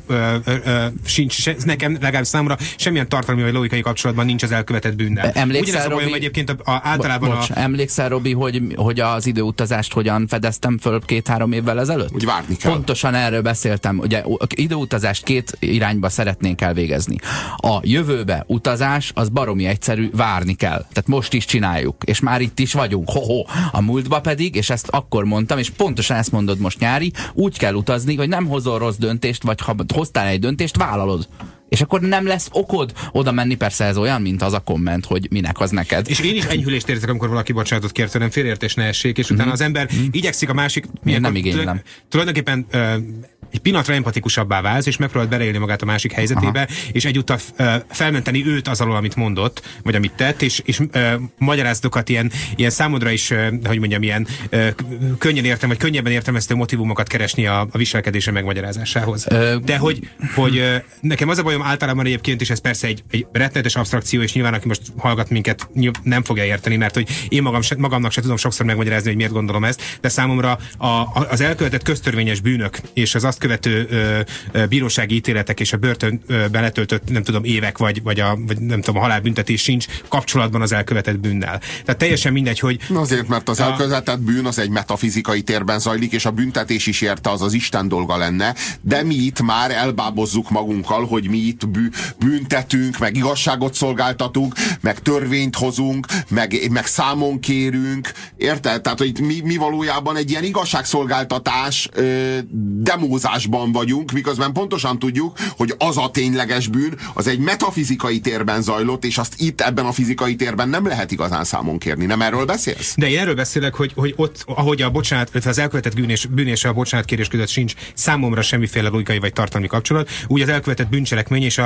sincs nekem, legalább számomra semmilyen tartalmi vagy logikai kapcsolatban nincs az elkövetett bűnnel. Emlékszel, Robi, egyébként általában emlékszel, Robi, hogy az időutazást hogyan fedeztem föl 2-3 évvel ezelőtt? Úgy várni kell. Pontosan erről beszéltem. Ugye időutazást 2 irányba szeretnénk elvégezni. A jövőbe utazás az baromi egyszerű, várni kell. Tehát most is csináljuk, és már itt is vagyunk. A múltba pedig, és ezt akkor mondtam, és pontosan ezt mondod most, Nyári, úgy kell utazni, hogy nem hozol rossz döntést, vagy ha hoztál egy döntést, vállalod. És akkor nem lesz okod oda menni, persze ez olyan, mint az a komment, hogy minek az neked. És én is enyhülést érzek, amikor valaki bocsánatot kér tőlem, félreértés ne essék, és utána az ember igyekszik a másik... Én nem igénylem. Tulajdonképpen egy pillanatra empatikusabbá válsz, és megpróbálod beleélni magát a másik helyzetébe, és egyúttal felmenteni őt az alól, amit mondott, vagy amit tett, és magyarázatokat ilyen számodra is, hogy mondjam, ilyen könnyebben értelmezhető motivumokat keresni a viselkedése megmagyarázásához. De hogy nekem az a bajom általában egyébként, és ez persze egy rettenetes abstrakció, és nyilván aki most hallgat minket, nem fogja érteni, mert hogy én magamnak se tudom sokszor megmagyarázni, hogy miért gondolom ezt, de számomra az elkövetett köztörvényes bűnök és az azt követő bírósági ítéletek és a börtönben letöltött, nem tudom, évek, vagy nem tudom, a halálbüntetés sincs kapcsolatban az elkövetett bűnnel. Tehát teljesen mindegy, hogy... Azért, mert az elkövetett bűn az egy metafizikai térben zajlik, és a büntetés is érte, az Isten dolga lenne, de mi itt már elbábozzuk magunkkal, hogy mi itt büntetünk, meg igazságot szolgáltatunk, meg törvényt hozunk, meg számon kérünk, érted? Tehát, hogy mi valójában egy ilyen igazságszolgáltatás demózásban vagyunk, miközben pontosan tudjuk, hogy az a tényleges bűn, az egy metafizikai térben zajlott, és azt itt ebben a fizikai térben nem lehet igazán számon kérni. Nem erről beszélsz? De én erről beszélek, hogy ott, ahogy az elkövetett bűn és a bocsánatkérés között sincs számomra semmiféle logikai vagy tartalmi kapcsolat, úgy az elkövetett bűncselekmény és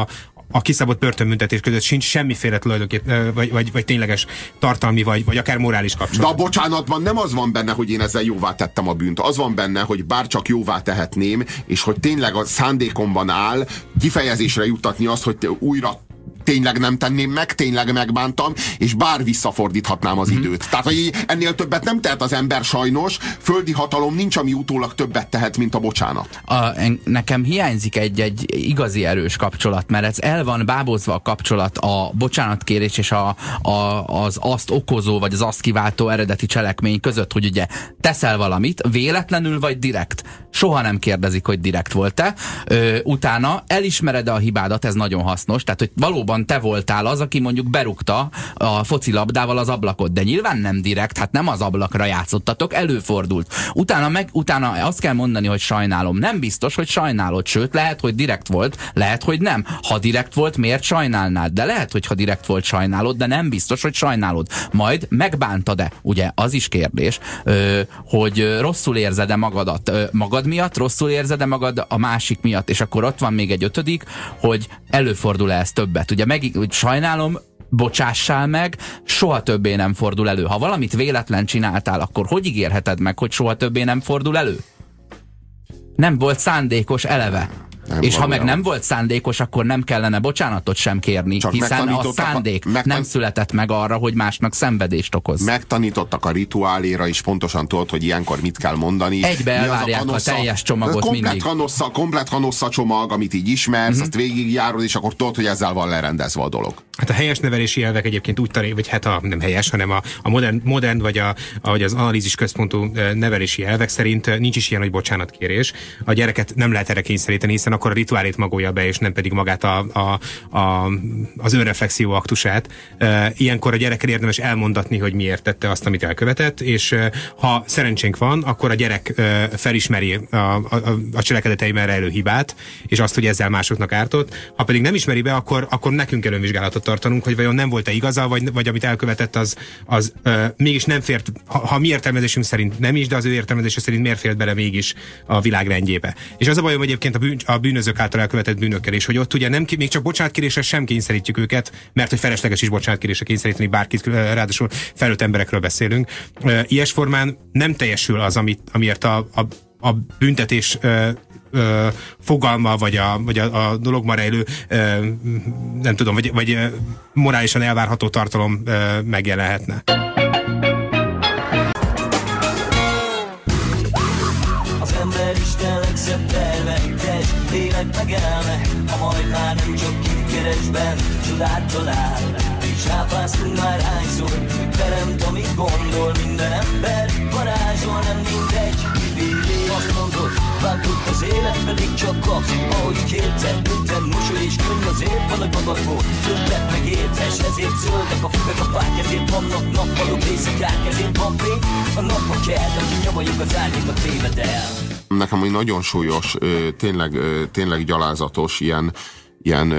a kiszabott börtönbüntetés között sincs semmiféle vagy tényleges tartalmi, vagy akár morális kapcsolat. De a bocsánatban nem az van benne, hogy én ezzel jóvá tettem a bűnt. Az van benne, hogy bárcsak jóvá tehetném, és hogy tényleg a szándékomban áll kifejezésre juttatni azt, hogy újra tényleg nem tenném meg, tényleg megbántam, és bár visszafordíthatnám az időt. Tehát, hogy ennél többet nem tehet az ember sajnos, földi hatalom nincs, ami utólag többet tehet, mint a bocsánat. Nekem hiányzik egy igazi erős kapcsolat, mert ez el van bábozva a kapcsolat a bocsánatkérés és az azt okozó, vagy az azt kiváltó eredeti cselekmény között, hogy ugye teszel valamit, véletlenül vagy direkt. Soha nem kérdezik, hogy direkt volt-e. Utána elismered a hibádat, ez nagyon hasznos, tehát, hogy valóban te voltál az, aki mondjuk berúgta a focilabdával az ablakot, de nyilván nem direkt, hát nem az ablakra játszottatok, előfordult. Utána azt kell mondani, hogy sajnálom. Nem biztos, hogy sajnálod, sőt, lehet, hogy direkt volt, lehet, hogy nem. Ha direkt volt, miért sajnálnád? De lehet, hogy ha direkt volt, sajnálod, de nem biztos, hogy sajnálod. Majd megbántad-e? Ugye, az is kérdés, hogy rosszul érzed-e magadat magad miatt, rosszul érzed-e magad a másik miatt, és akkor ott van még egy 5., hogy előfordul-e ez többet. Ugye hogy sajnálom, bocsássál meg, soha többé nem fordul elő. Ha valamit véletlen csináltál, akkor hogy ígérheted meg, hogy soha többé nem fordul elő? Nem volt szándékos eleve. És ha meg nem volt szándékos, akkor nem kellene bocsánatot sem kérni, csak hiszen a szándék nem született meg arra, hogy másnak szenvedést okoz. Megtanítottak a rituáléra, és pontosan tudod, hogy ilyenkor mit kell mondani. Egybe elvárják a teljes csomagot mindig. Komplet kanossza csomag, amit így ismersz, azt végigjárod, és akkor tudod, hogy ezzel van lerendezve a dolog. Hát a helyes nevelési elvek egyébként úgy vagy hát nem helyes, hanem a modern vagy az analízis központú nevelési elvek szerint nincs is ilyen, hogy bocsánatkérés. A gyereket nem lehet erre kényszeríteni, hiszen akkor a rituálét magolja be, és nem pedig magát az önreflexió aktusát. Ilyenkor a gyerekkel érdemes elmondatni, hogy miért tette azt, amit elkövetett, és ha szerencsénk van, akkor a gyerek felismeri a cselekedeteiben rejlő hibát, és azt, hogy ezzel másoknak ártott. Ha pedig nem ismeri be, akkor nekünk kell önvizsgálatot tartanunk, hogy vajon nem volt-e igaza, vagy amit elkövetett, az mégis nem fért, ha mi értelmezésünk szerint nem is, de az ő értelmezése szerint miért fért bele mégis a világ rendjébe. És az a bajom egyébként a bűnözők által elkövetett bűnökkel is, hogy ott ugye még csak bocsánatkérésre sem kényszerítjük őket, mert hogy felesleges is bocsánatkérésre kényszeríteni bárkit, ráadásul felnőtt emberekről beszélünk. Ilyes formán nem teljesül az, amiért a büntetés fogalma, vagy a dologban rejlő nem tudom, vagy morálisan elvárható tartalom megjelenhetne. Az ember Isten legszebb terve, test, lélek meg elme, ha majd már nem csak kikeresben csodát talál. És ráfáztunk már hányszor, hogy teremt, amit gondol, minden ember varázsol, nem mindegy, kivévé azt mondod, vágott az élet, pedig csak kapsz, ahogy kérted, minden mosoly és könny azért van a magadból, többet megértes, ezért zöldek a füvek, a fák, ezért vannak nappalok, éjszakák, ezért van fény, a napba kell, de kinyomaljuk az árnyékat téved el. Nekem úgy nagyon súlyos, tényleg gyalázatos ilyen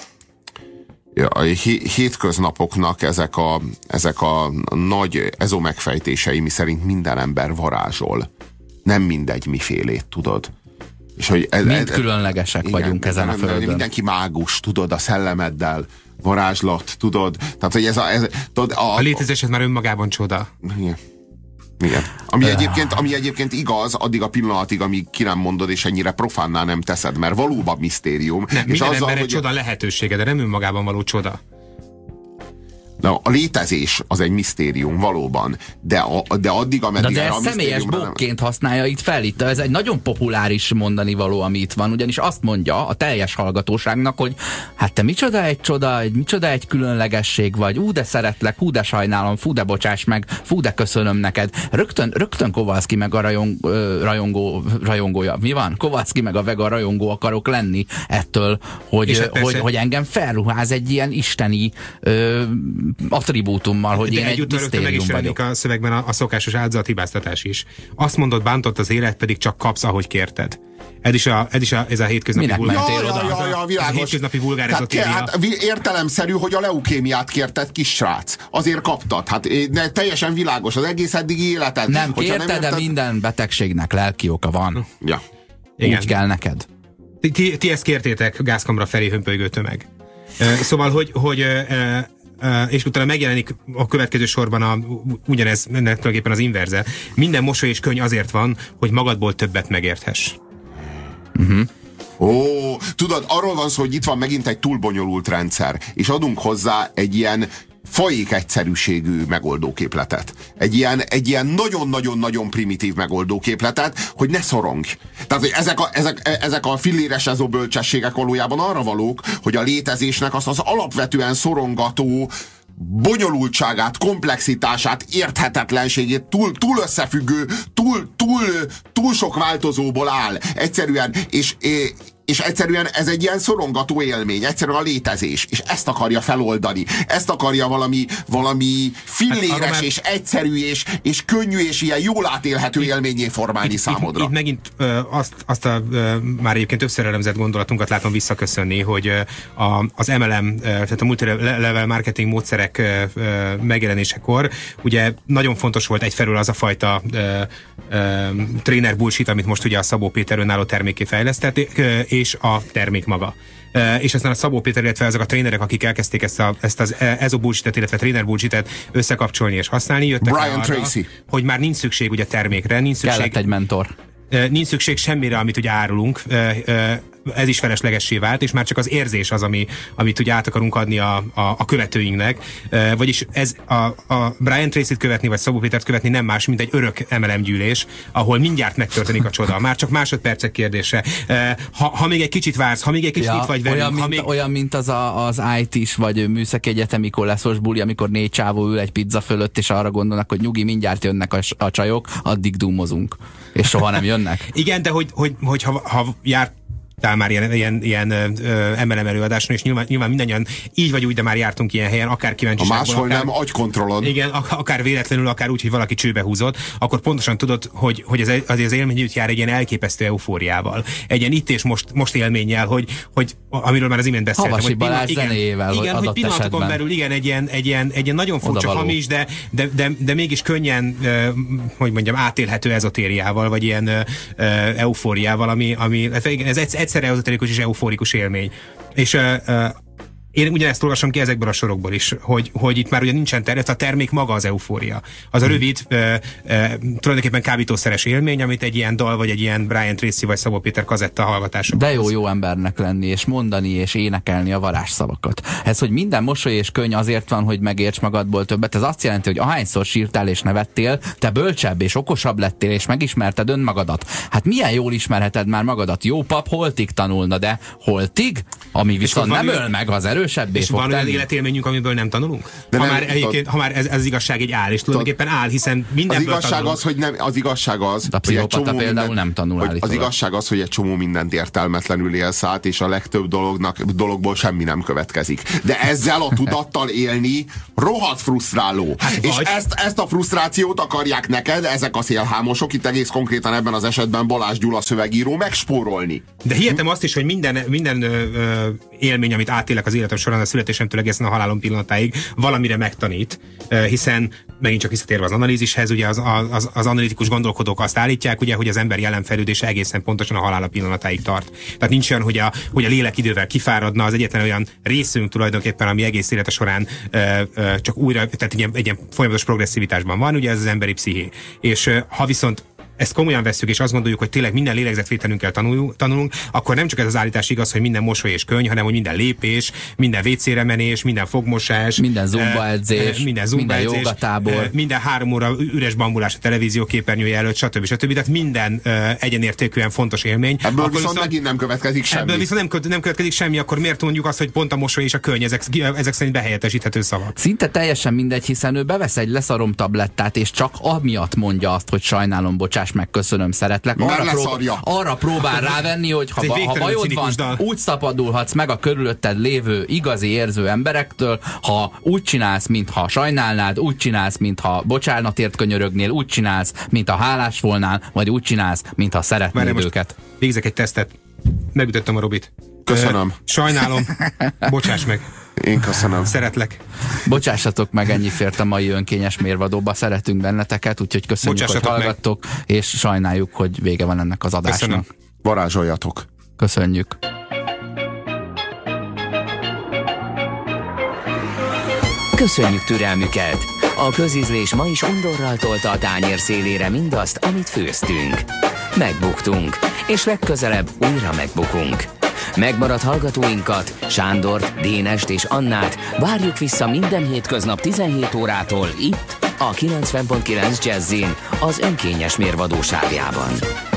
a hétköznapoknak ezek a nagy ezomegfejtései, miszerint minden ember varázsol. Nem mindegy mifélét, tudod. És hogy mind különlegesek igen, vagyunk ezen a földön. Mindenki mágus, tudod, a szellemeddel varázslat, tudod. Tehát, hogy a létezés már önmagában csoda. Igen. Igen. Ami egyébként igaz, addig a pillanatig, amíg ki nem mondod, és ennyire profánná nem teszed, mert valóban misztérium. Nem, és minden ember egy csoda lehetősége, de nem önmagában való csoda. Na, a létezés az egy misztérium, valóban. De addig, ameddig de ez személyes bokként használja itt fel. Itt ez egy nagyon populáris mondani való, ami itt van, ugyanis azt mondja a teljes hallgatóságnak, hogy hát te micsoda egy csoda, micsoda egy különlegesség vagy, de szeretlek, de sajnálom, de bocsáss meg, de köszönöm neked. Rögtön Kowalski meg a rajongója. Mi van? Kowalski meg a Vega rajongó akarok lenni ettől, hogy engem felruház egy ilyen isteni attribútummal, hogy én egy misztérium vagyok. A szövegben a szokásos áldozathibáztatás is. Azt mondod, bántott az élet, pedig csak kapsz, ahogy kérted. Ez a hétköznapi vulgár ezotéria. Hát értelemszerű, hogy a leukémiát kérted, kis srác. Azért kaptad. Hát teljesen világos az egész eddigi életed. Nem kérted, de minden betegségnek lelki oka van. Ja. Úgy kell neked. Ti ezt kértétek, gázkamra felé hömpölygő tömeg. Szóval, hogy és utána megjelenik a következő sorban ugyanez, tulajdonképpen az inverze. Minden mosoly és könny azért van, hogy magadból többet megérthess. Tudod, arról van szó, hogy itt van megint egy túlbonyolult rendszer, és adunk hozzá egy ilyen faék egyszerűségű megoldóképletet. Egy ilyen nagyon-nagyon-nagyon primitív megoldóképletet, hogy ne szorongj. Tehát, hogy ezek a filléres ezobölcsességek valójában arra valók, hogy a létezésnek az alapvetően szorongató bonyolultságát, komplexitását, érthetetlenségét, túl összefüggő, túl sok változóból áll. Egyszerűen, és egyszerűen ez egy ilyen szorongató élmény, egyszerűen a létezés, és ezt akarja feloldani. Ezt akarja valami filléres és egyszerű és könnyű és ilyen jól átélhető élményé formálni számodra. Itt megint azt a már egyébként többször elemzett gondolatunkat látom visszaköszönni, hogy az MLM, tehát a multilevel marketing módszerek megjelenésekor ugye nagyon fontos volt egyfelől az a fajta trainer bullshit, amit most ugye a Szabó Péter önálló termékké fejlesztett, és a termék maga. És aztán a Szabó Péter, illetve azok a trénerek, akik elkezdték ezt az EZO bullshit-et, illetve trainer bullshit-et összekapcsolni és használni, jöttek Brian arra, Tracy. hogy már nincs szükség ugye termékre, nincs szükség, kellett egy mentor. Nincs szükség semmire, amit ugye árulunk, ez is feleslegessé vált, és már csak az érzés az, amit ugye át akarunk adni a követőinknek. Vagyis ez a Brian Tracyt követni, vagy Szabó Pétert követni nem más, mint egy örök MLM gyűlés, ahol mindjárt megtörténik a csoda. Már csak másodpercek kérdése. Ha még egy kicsit vársz, ha még egy kicsit itt vagy velünk. Olyan, mint az IT-s vagy műszaki egyetemi koleszos buli, amikor 4 csávó ül egy pizza fölött, és arra gondolnak, hogy nyugi, mindjárt jönnek a csajok, addig dúmozunk. És soha nem jönnek. Igen, de hogy ha jártál már ilyen MLM előadáson, és nyilván mindannyian így vagy úgy, de már jártunk ilyen helyen, akár kíváncsiságból. A máshol akár, nem, agykontrollon. Igen, akár véletlenül, akár úgy, hogy valaki csőbe húzott, akkor pontosan tudod, hogy az élmény úgy jár egy ilyen elképesztő eufóriával. Egy ilyen itt és most élménnyel, hogy amiről már az imént beszéltem. Havasi Balázs zenéjével, igen, hogy pillanatokon belül, igen, egy ilyen nagyon furcsa, hamis, de mégis könnyen, hogy mondjam, átélhető ezotériával, vagy ilyen eufóriával, ami ez egyszerre ezoterikus és eufórikus élmény. És én ugyanezt olvasom ki ezekből a sorokból is, hogy itt már ugye nincsen a termék maga az eufória. Az a rövid, tulajdonképpen kábítószeres élmény, amit egy ilyen dal, vagy egy ilyen Brian Tracy, vagy Szabó Péter kazetta hallgatása. De jó embernek lenni, és mondani, és énekelni a varázsszavakat. Ez, hogy minden mosoly és könny azért van, hogy megérts magadból többet, ez azt jelenti, hogy ahányszor sírtál és nevettél, te bölcsebb és okosabb lettél, és megismerted önmagadat. Hát milyen jól ismerheted már magadat? Jó pap holtig tanulna, de holtig? Ami viszont nem öl meg az erősebbé és fog van olyan életélményünk, amiből nem tanulunk? Ha már ez igazság egy áll, és tulajdonképpen áll, hiszen mindenből tanulunk. Az igazság az, a pszichopata például nem tanul az igazság az, hogy egy csomó mindent értelmetlenül élsz át, és a legtöbb dologból semmi nem következik. De ezzel a tudattal élni rohadt frusztráló. És ezt a frusztrációt akarják neked, ezek a szélhámosok, itt egész konkrétan ebben az esetben Balázs Gyula szövegíró, megspórolni. De hihetem azt is, hogy minden élmény, amit átélek az életem során, a születésemtől egészen a halálom pillanatáig valamire megtanít, hiszen megint csak visszatérve az analízishez, ugye az analitikus gondolkodók azt állítják, ugye, hogy az ember jelenfejlődése egészen pontosen a halála pillanatáig tart. Tehát nincs olyan, hogy a lélek idővel kifáradna, az egyetlen olyan részünk tulajdonképpen, ami egész élete során csak újra, tehát egy ilyen folyamatos progresszivitásban van, ugye ez az emberi psziché. És ha viszont ezt komolyan vesszük, és azt gondoljuk, hogy tényleg minden lélegzetvételünkkel tanulunk, akkor nem csak ez az állítás igaz, hogy minden mosoly és könny, hanem hogy minden lépés, minden WC-re menés, minden fogmosás, minden zumba edzés, minden jogatábor, minden 3 óra üres bambulás a televízió képernyője előtt, stb. Tehát minden egyenértékűen fontos élmény. Ebből viszont megint nem következik semmi. Ebből viszont nem következik semmi, akkor miért mondjuk azt, hogy pont a mosoly és a könny, ezek szerint behelyettesíthető szavak? Szinte teljesen mindegy, hiszen ő bevesz egy leszarom tablettát, és csak amiatt mondja azt, hogy sajnálom, bocsáss meg, köszönöm, szeretlek. Arra próbál rávenni, hogy ha bajod van, úgy szabadulhatsz meg a körülötted lévő igazi érző emberektől, ha úgy csinálsz, mintha sajnálnád, úgy csinálsz, mintha bocsánatért könyörögnél, úgy csinálsz, mintha hálás volnál, vagy úgy csinálsz, mintha szeretnéd őket. Végzek egy tesztet. Megütöttem a Robit. Köszönöm. Sajnálom. Bocsáss meg. Én köszönöm. Szeretlek. Bocsássatok meg, ennyi fért a mai önkényes mérvadóba. Szeretünk benneteket, úgyhogy köszönjük, hogy hallgattok, és sajnáljuk, hogy vége van ennek az adásnak. Köszönöm. Varázsoljatok. Köszönjük. Köszönjük türelmüket! A közízlés ma is undorral tolta a tányér szélére mindazt, amit főztünk. Megbuktunk, és legközelebb újra megbukunk. Megmaradt hallgatóinkat, Sándort, Dénest és Annát várjuk vissza minden hétköznap 17 órától itt, a 90.9 Jazzin, az önkényes mérvadóságában.